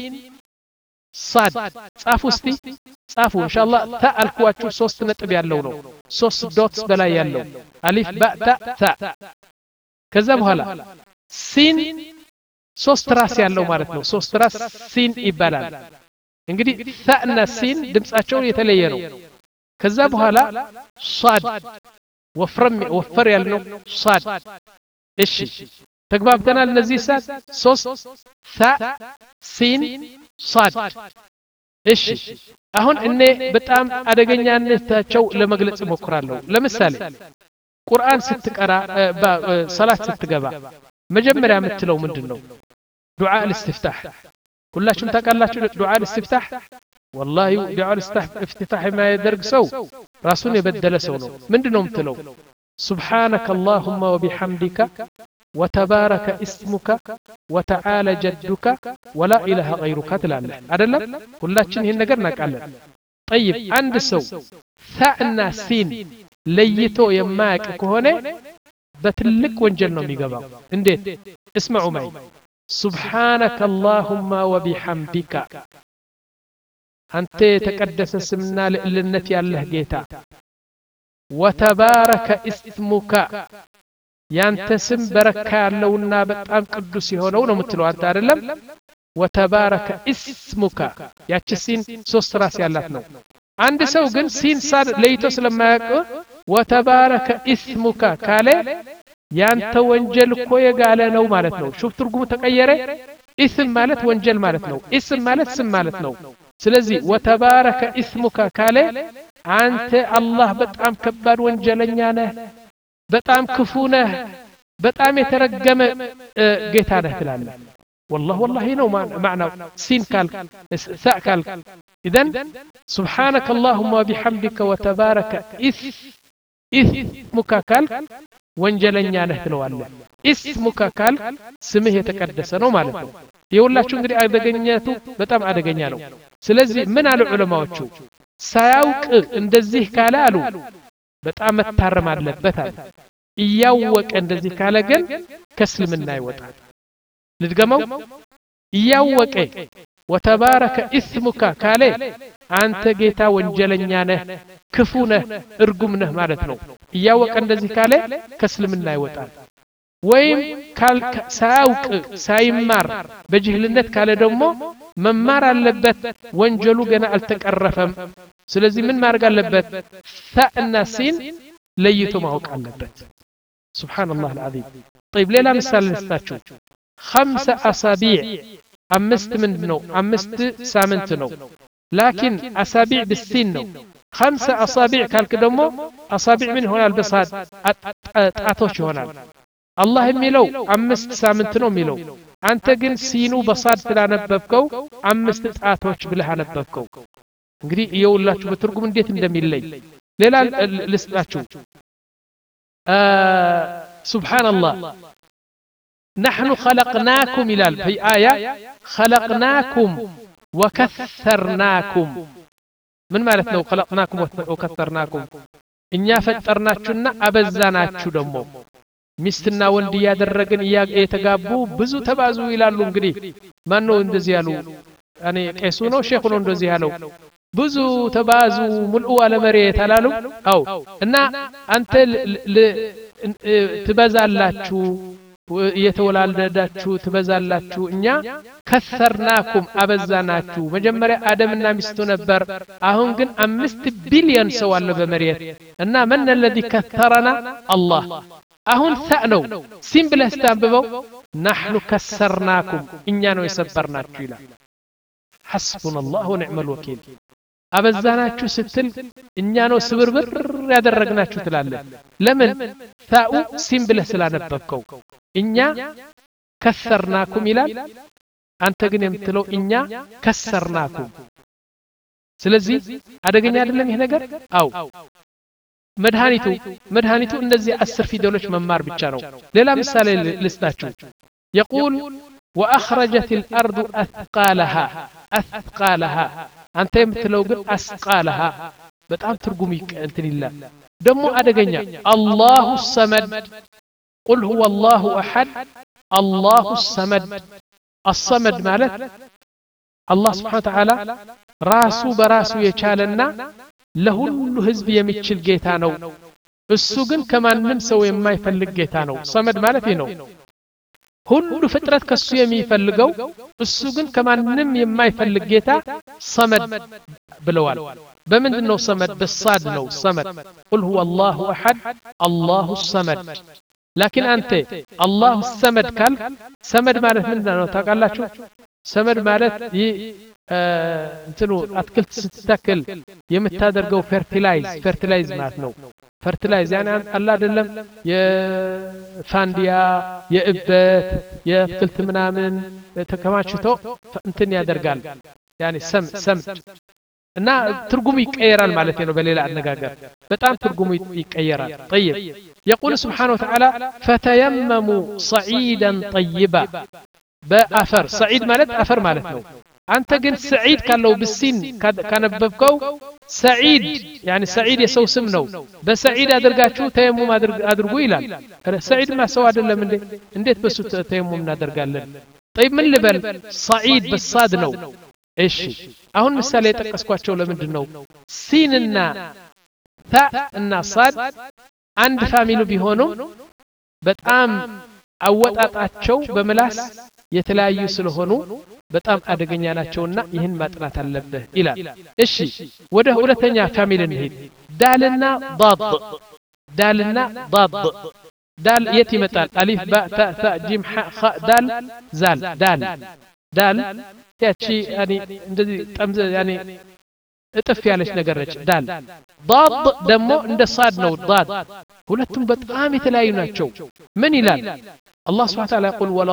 صاد ጻፉ እስቲ ጻፉ ኢንሻአላህ ታ አልኳችሁ ሶስት ነጥብ ያለው ነው ሶስት ዶትስ በላይ ያለው አሊፍ ባ ታ ታ ከዛ በኋላ ሲን ሶስት ራስ ያለው ማለት ነው ሶስት ራስ ሲን ይባላል እንግዲህ ታ እና ሲን ድምጻቸው የተለየ ነው ከዛ በኋላ صاد ወፍረም ወፈር ያለው صاد እሺ ተግባብተናል እነዚህ ሳት ሶስት ታ ሲን صاد እሺ አሁን እኔ በጣም አደገኛነታቸው ለመግለጽ ሞክራለሁ ለምሳሌ ቁርአን ስትቀራ ሰላት ስትገባ መጀመሪያ የምትለው ምንድነው ዱዓ الاستفتاح ሁላችሁም ታውቃላችሁ ዱዓ الاستفتاح والله ዱዓ الاستفتاح ما يدرك ሰው ራሱን የበደለ ሰው ነው ምንድነው የምትለው سبحانك اللهم وبحمدك وتبارك اسمك وتعالى جدك ولا اله غيرك تلاله አይደለም ሁላችን ይሄን ነገር እናውቃለን طيب አንድ ሰው ثاءና ሲን ለይቶ የማያውቅ ከሆነ በትልቅ ወንጀል ነው የሚገባው እንዴት اسمعوا معي سبحانك اللهم وبحمدك አንተ የተቀደሰ ስምና ለእልነት ያለህ ጌታ وتبارك اسمك ያንተ ስም በረካ ያለውና በጣም ቅዱስ የሆነው ነው የምትለው አንተ አይደለም وتبارك اسمك ያቺ ሲን ሶስት ራስ ያላት ነው አንድ ሰው ግን ሲን ሳድ ለይቶ ስለማያውቅ وتبارك اسمك ካለ ያንተ ወንጀል እኮ የጋለ ነው ማለት ነው ሹፍ ትርጉሙ ተቀየረ اسم ማለት ወንጀል ማለት ነው اسم ማለት ስም ማለት ነው ስለዚህ وتبارك اسمك ካለ አንተ አላህ በጣም ከባድ ወንጀለኛ ነህ በጣም ክፉ ነህ በጣም የተረገመ ጌታ ነህ ትላለህ والله والله ነው معنى سين قال ثاء قال اذا سبحانك اللهم وبحمدك وتبارك اسمك قال ወንጀለኛ ነህ ትለዋለህ اسمك قال ስምህ የተቀደሰ ነው ማለት ነው ይኸውላችሁ እንግዲህ አደገኛቱ በጣም አደገኛ ነው ስለዚህ ምን አሉ ዑለማዎቹ ሳያውቅ እንደዚህ ካለ አሉ በጣም መታረም አለበት አለ እያወቀ እንደዚህ ካለ ግን ከእስልምና ይወጣል ልድገመው እያወቀ وتبارك اسمك ካለ አንተ ጌታ ወንጀለኛ ነህ ክፉ ነህ እርጉም ነህ ማለት ነው እያወቀ እንደዚህ ካለ ከእስልምና ይወጣል ወይም ሳያውቅ ሳይማር በጅህልነት ካለ ደግሞ መማር አለበት ወንጀሉ ገና አልተቀረፈም ስለዚህ ምን ማድረግ አለበት ታ እና ሲን ለይቶ ማወቅ አለበት سبحان الله العظيم طيب ليلة مثال نستاتشو خمسة أصابيع أمست من نو أمست سامنت نو لكن أصابيع بالسين نو خمسة أصابيع كالكدمو أصابيع من هنا البصاد أتوش هنا الله ميلو أمست سامنت نو ميلو أنت جن سينو بصاد تلا نببكو أمست أتوش بلها نببكو እንግዲህ ይኸውላችሁ በትርጉም እንዴት እንደሚለይ ሌላ ልስጣችሁ سبحان الله نحن خلقناكم إلى في آية خلقناكم وكثرناكم من مالتنا خلقناكم وكثرناكم إنيا فترناكونا أبزاناكو دمو ሚስትና ወንድ ያደረግን እየተጋቡ ብዙ ተባዙ ይላሉ እንግዲህ ማን ነው እንደዚህ ያሉ እኔ ቄሱ ነው ሼኹ ነው እንደዚህ ያለው ብዙ ተባዙ ሙልኡ አለ መሬት አላሉ አው እና አንተ ትበዛላችሁ እየተወላለዳችሁ ትበዛላችሁ እኛ ከሰርናኩም አበዛናችሁ መጀመሪያ አደምና ሚስቱ ነበር አሁን ግን አምስት ቢሊዮን ሰው አለ በመሬት እና من الذي كثرنا الله አሁን ሳ ነው ሲምፕል አስተንብበው نحن كسرناكم እኛ ነው የሰበርናችሁ ይላል حسبنا الله ونعم الوكيل አበዛናችሁ ስትል እኛ ነው ስብርብር ያደረግናችሁ ትላለ ለምን ታኡ ሲምፕል ስላነበብከው እኛ ከሰርናኩም ይላል አንተ ግን የምትለው እኛ ከሰርናኩም ስለዚህ አደገኛ አይደለም ይሄ ነገር አው መድኃኒቱ መድኃኒቱ እነዚህ አስር ፊደሎች መማር ብቻ ነው ሌላ ምሳሌ ልስጣችሁ يقول واخرجت الارض اثقالها اثقالها አንተ የምትለው ግን አስቃለها በጣም ትርጉም እንትን ይላል ደሞ አደገኛ الله الصمد قل هو الله احد الله الصمد الصمد ማለት الله سبحانه وتعالى ራሱ በራሱ የቻለና ለሁሉ ህዝብ የሚችል ጌታ ነው እሱ ግን ከማንም ሰው የማይፈልግ ጌታ ነው ሰመድ ማለት ይሄ ነው ሁሉ ፍጥረት ከሱ የሚፈልገው እሱ ግን ከማንም የማይፈልግ ጌታ ሰመድ ብለዋል በምንድነው ሰመድ በሳድ ነው ሰመድ قل هو الله احد الله الصمد لكن انت الله الصمد قال ሰመድ ማለት ምንድነው ታውቃላችሁ ሰመድ ማለት እንትኑ አትክልት ስትተክል የምታደርገው ፈርቲላይዝ ፈርቲላይዝ ማለት ነው ፈርቲላይዝ يعني አላ አይደለም የፋንዲያ የእበት የአትክልት ምናምን ተከማችቶ እንትን ያደርጋል يعني ሰም ሰም እና ትርጉሙ ይቀየራል ማለት ነው በሌላ አነጋገር በጣም ትርጉሙ ይቀየራል طيب يقول سبحانه وتعالى فتيمموا صعيدا طيبا በአፈር ሰዒድ ማለት አፈር ማለት ነው አንተ ግን ሰዒድ ካለው በሲን ካነበብከው ሰዒድ يعني ሰዒድ የሰው ስም ነው በሰዒድ አድርጋችሁ ተየሙም አድርጉ ይላል ሰዒድ ማ ሰው አይደለም እንዴ እንዴት በሱ ተየሙም እናደርጋለን طيب ምን ልበል ሰዒድ በሳድ ነው እሺ አሁን ምሳሌ ተጠቀስኳቸው ለምንድን ነው ሲንና ታ እና ሳድ አንድ ፋሚሊ ቢሆኑ በጣም አወጣጣቸው በመላስ የተለያዩ ስለሆኑ በጣም አደገኛ ናቸውና ይህን ማጥናት አለበት ይላል እሺ ወደ ሁለተኛ ፋሚሊ እንሂድ ዳልና ضاد ዳልና ضاد ዳል የት ይመጣል አሊፍ ባ ታ ታ ጂም ሐ ኸ ዳል ዛል ዳል ዳል ያቺ ያኒ እንደዚህ ጠምዘ ያኒ እጥፍ ያለች ነገር ነች ዳል ضاد ደግሞ እንደ ሳድ ነው ضاد ሁለቱም በጣም የተለያዩ ናቸው ምን ይላል الله سبحانه وتعالى يقول ولا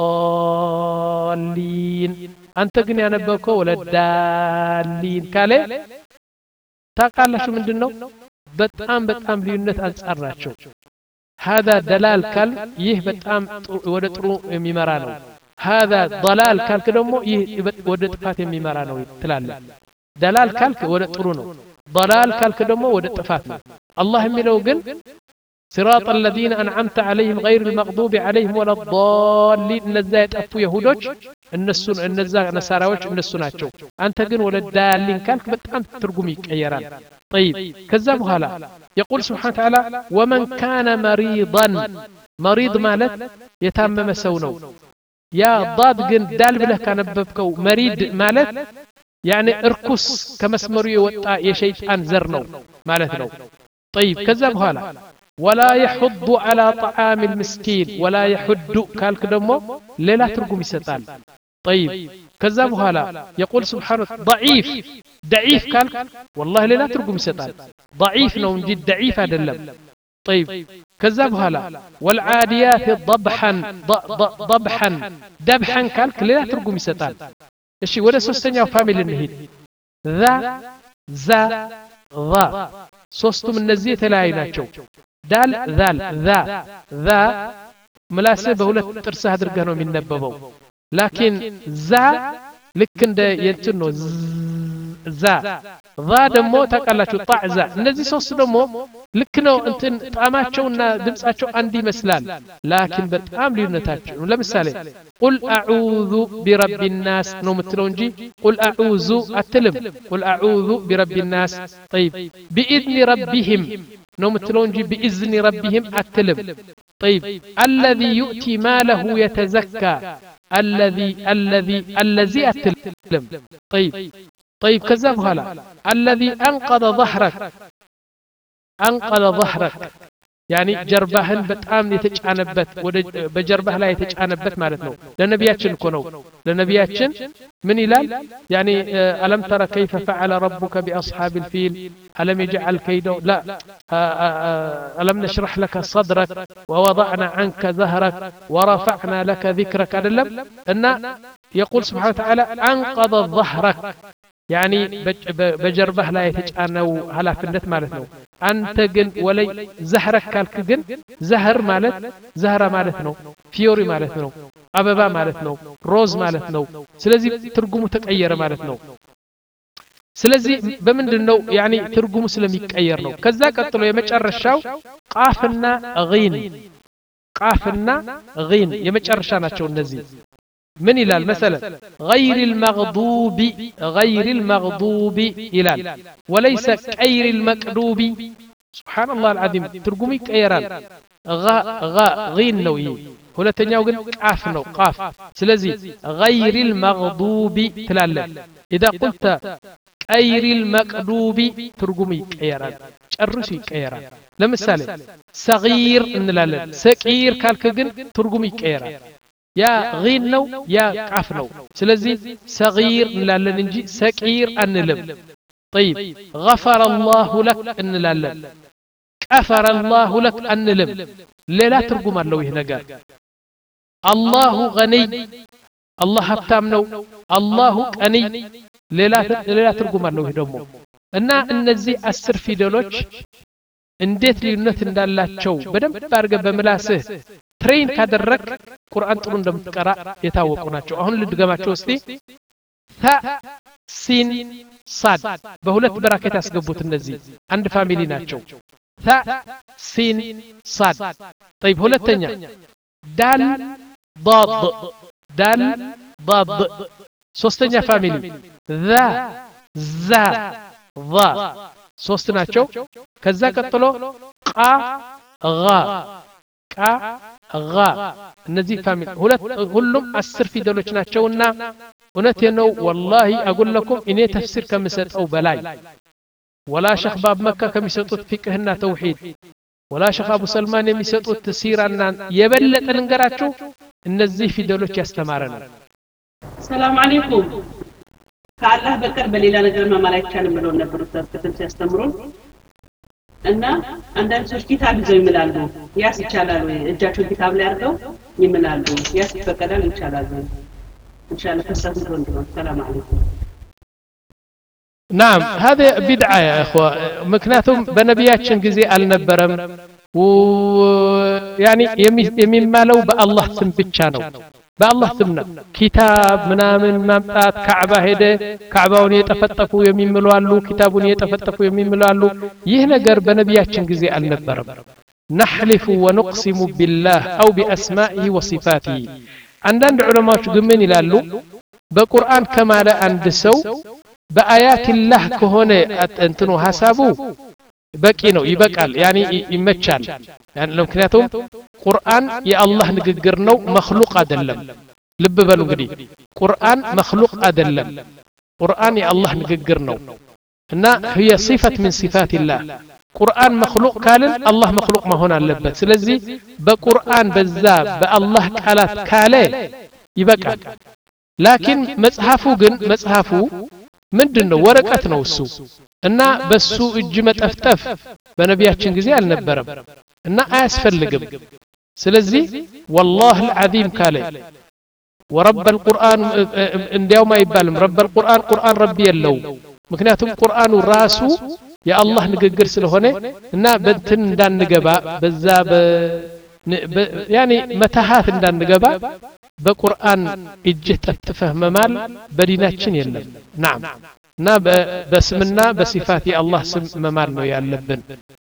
الضالين أنت قن ينبكو ولا الدالين كالي تقال شو من دنو بتأم بتأم ليونت أنصارناتشو هذا دلال كال يه بتأم ودترو ميمرانو هذا ضلال كال كدمو يه ودتفات ميمرانو تلال دلال كال ودترونو ضلال كال كدمو ودتفات الله يميلو قن صراط الذين أنعمت عليهم غير المغضوب عليهم ولا الضالين نزا يطفوا يهودوች እነሱ እነዛ ነሳራዎች እነሱ ናቸው አንተ ግን ወለ ዳሊን ካልክ በጣም ትርጉም ይቀየራል طيب ከዛ በኋላ يقول سبحانه وتعالى ومن كان مريضا مريض ማለት የታመመ ሰው ነው ያ ضاد ግን ዳል ብለህ ካነበብከው مريض ማለት يعني እርኩስ ከመስመሩ የወጣ የሸይጣን ዘር ነው ማለት ነው طيب ከዛ በኋላ ولا يحض على طعام المسكين ولا يحد كالك دمو لا ترجم يسطال طيب كذا بهلا يقول سبحانه ضعيف ضعيف كالك والله لا ترجم يسطال ضعيف نو انجي ضعيف አይደለም طيب كذا بهلا والعاديات ضبحا ضبحا ذبحا كالك لا ترجم يسطال እሺ ወደ ሶስተኛው ፋሚሊ እንሂድ ذا ذا ذا ሶስቱም እነዚህ የተለያዩ ናቸው ዳል ዛል ذا ذا ምላስህ በሁለት ጥርስህ አድርገህ ነው የሚነበበው ላኪን ዛ ልክ እንደ የእንትን ነው ዛ ዛ ደግሞ ታውቃላችሁ ጣዕዛ እነዚህ ሶስት ደግሞ ልክ ነው እንትን ጣማቸውና ድምጻቸው አንድ ይመስላል ላኪን በጣም ልዩነታቸው ለምሳሌ ቁል አዑዙ ቢረቢ الناس ነው የምትለው እንጂ ቁል አዑዙ አትልም ቁል አዑዙ ቢረቢ الناس طيب باذن ربهم ነው የምትለው እንጂ باذن ربهم አትልም طيب الذي يؤتي ماله يتزكى الذي الذي الذي أتلم طيب طيب كذا بهلا الذي أنقذ ظهرك أنقذ ظهرك يعني جربهن بتأم يتجانبت بجربه لا يتجانبت مالتنا لنبياتشن كونو لنبياتشن من إلال يعني ألم ترى كيف فعل ربك بأصحاب الفيل ألم يجعل كيده لا ألم نشرح لك صدرك ووضعنا عنك ظهرك ورفعنا لك ذكرك أدلم أن يقول سبحانه وتعالى أنقذ ظهرك يعني بجربه لا يتجانو هلا فندت مالتنا أنت جن ولي زهرك كالك جن زهر مالت زهرة مالتنا فيوري مالتنا أبابا مالتنا روز مالتنا سلازي ترجمه تغير مالتنا سلازي بمندنو يعني ترجمه سلام يغيرنا كذا قتلوا يمጨረሻው قافنا غين قافنا غين يمጨረሻ ናቸው እነዚህ من إلال مثلا غير المغضوب غير المغضوب إلال وليس غير المكذوب سبحان الله العظيم ترجمي كيران غا غا غين نوي هنا تنياو ግን قاف ነው قاف ስለዚህ غير المغضوب ትላለህ إذا قلت غير المكذوب ترجمي كيران ጨርሱ ይቀየራል ለምሳሌ صغير እንላለን ሰቂር ካልከ ግን ትርጉም ይቀየራል يا غين نو يا قاف نو سلازي صغير نلالن انجي سقير انلم طيب غفر الله لك انلالن غفر الله لك انلم لا ترجم الله ይሄ ነገር الله غني الله ሀብታም ነው الله غني ሌላ ሌላ ትርጉም አለው ይሄ ደግሞ እና እነዚህ አስር ፊደሎች እንዴት ልዩነት እንዳላቸው በደንብ አድርገህ በምላስህ ትሬን ካደረክ ቁርአን ጥሩ እንደምትቀራ የታወቁ ናቸው አሁን ልድገማቸው እስቲ ታ ሲን ሳድ በሁለት በራከት ያስገቡት እነዚህ አንድ ፋሚሊ ናቸው ታ ሲን ሳድ طيب ሁለተኛ ዳል ضاد ዳል ضاد ሶስተኛ ፋሚሊ ذا ዛ ض ሶስት ናቸው ከዛ ቀጥሎ ቃ ጋ ቃ ጋ እነዚህ ፋሚሊ ሁለት ሁሉም አስር ፊደሎች ናቸውና እውነቴ ነው والله اقول لكم እኔ ተፍሲር ከምሰጠው በላይ ولا شيخ باب مكه ከሚሰጡት ፍቅህና ተውሂድ ولا شيخ ابو سلمان የሚሰጡት ሲራና የበለጠ ልንገራችሁ እነዚህ ፊደሎች ያስተማረናል ሰላም አለይኩም ከአላህ በቀር በሌላ ነገር ማማል አይቻልም ብለው ነበር ተከተል ሲያስተምሩን እና አንዳንድ ሰዎች ኪታብ ይዘው ይምላሉ ያስ ይቻላል ወይ እጃቸው ኪታብ ላይ አድርገው ይምላሉ ያስ ይፈቀዳል ይቻላል ወይ ኢንሻአላህ ተሰጥቶ እንደሆነ ሰላም አለይኩም نعم هذا بدعه يا اخوه ምክንያቱም በነቢያችን ጊዜ አልነበረም يعني የሚማለው በአላህ ስም ብቻ ነው በአላህ ስም ነው ኪታብ ምናምን ማምጣት ካዕባ ሄደ ካዕባውን የጠፈጠፉ የሚምሉ አሉ ኪታቡን የጠፈጠፉ የሚምሉ አሉ ይህ ነገር በነቢያችን ጊዜ አልነበረም نحلف ونقسم بالله او باسمائه وصفاته አንዳንድ ዑለማዎች ግን ምን ይላሉ በቁርአን ከማለ አንድ ሰው በአያት الله ከሆነ እንትኑ ሐሳቡ በቂ ነው ይበቃል يعني ይመቻል يعني ምክንያቱም ቁርአን የአላህ ንግግር ነው መخلوق አይደለም ልብ በሉ እንግዲህ ቁርአን መخلوق አይደለም ቁርአን የአላህ ንግግር ነው እና هي صفه من صفات الله ቁርአን መخلوق ካልን አላህ መخلوق መሆን አለበት ስለዚህ በቁርአን በዛ በአላህ ቃላት ካለ ይበቃል ላኪን መጽሐፉ ግን መጽሐፉ ምንድነው ወረቀት ነው እሱ እና በሱ እጅ መጠፍጠፍ በነቢያችን ጊዜ አልነበረም እና አያስፈልግም ስለዚህ والله العظيم ካለ ورب القرآن እንዲያው ማይባልም رب القرآن ቁርአን ረቢ የለው ምክንያቱም ቁርአኑ ራሱ የአላህ ንግግር ስለሆነ እና በእንትን እንዳንገባ በዛ በ ያኒ መታሃት እንዳንገባ በቁርአን እጅ ተጥፈህ መማል በዲናችን የለም نعم እና በስምና በሲፋት የአላህ ስም መማል ነው ያለብን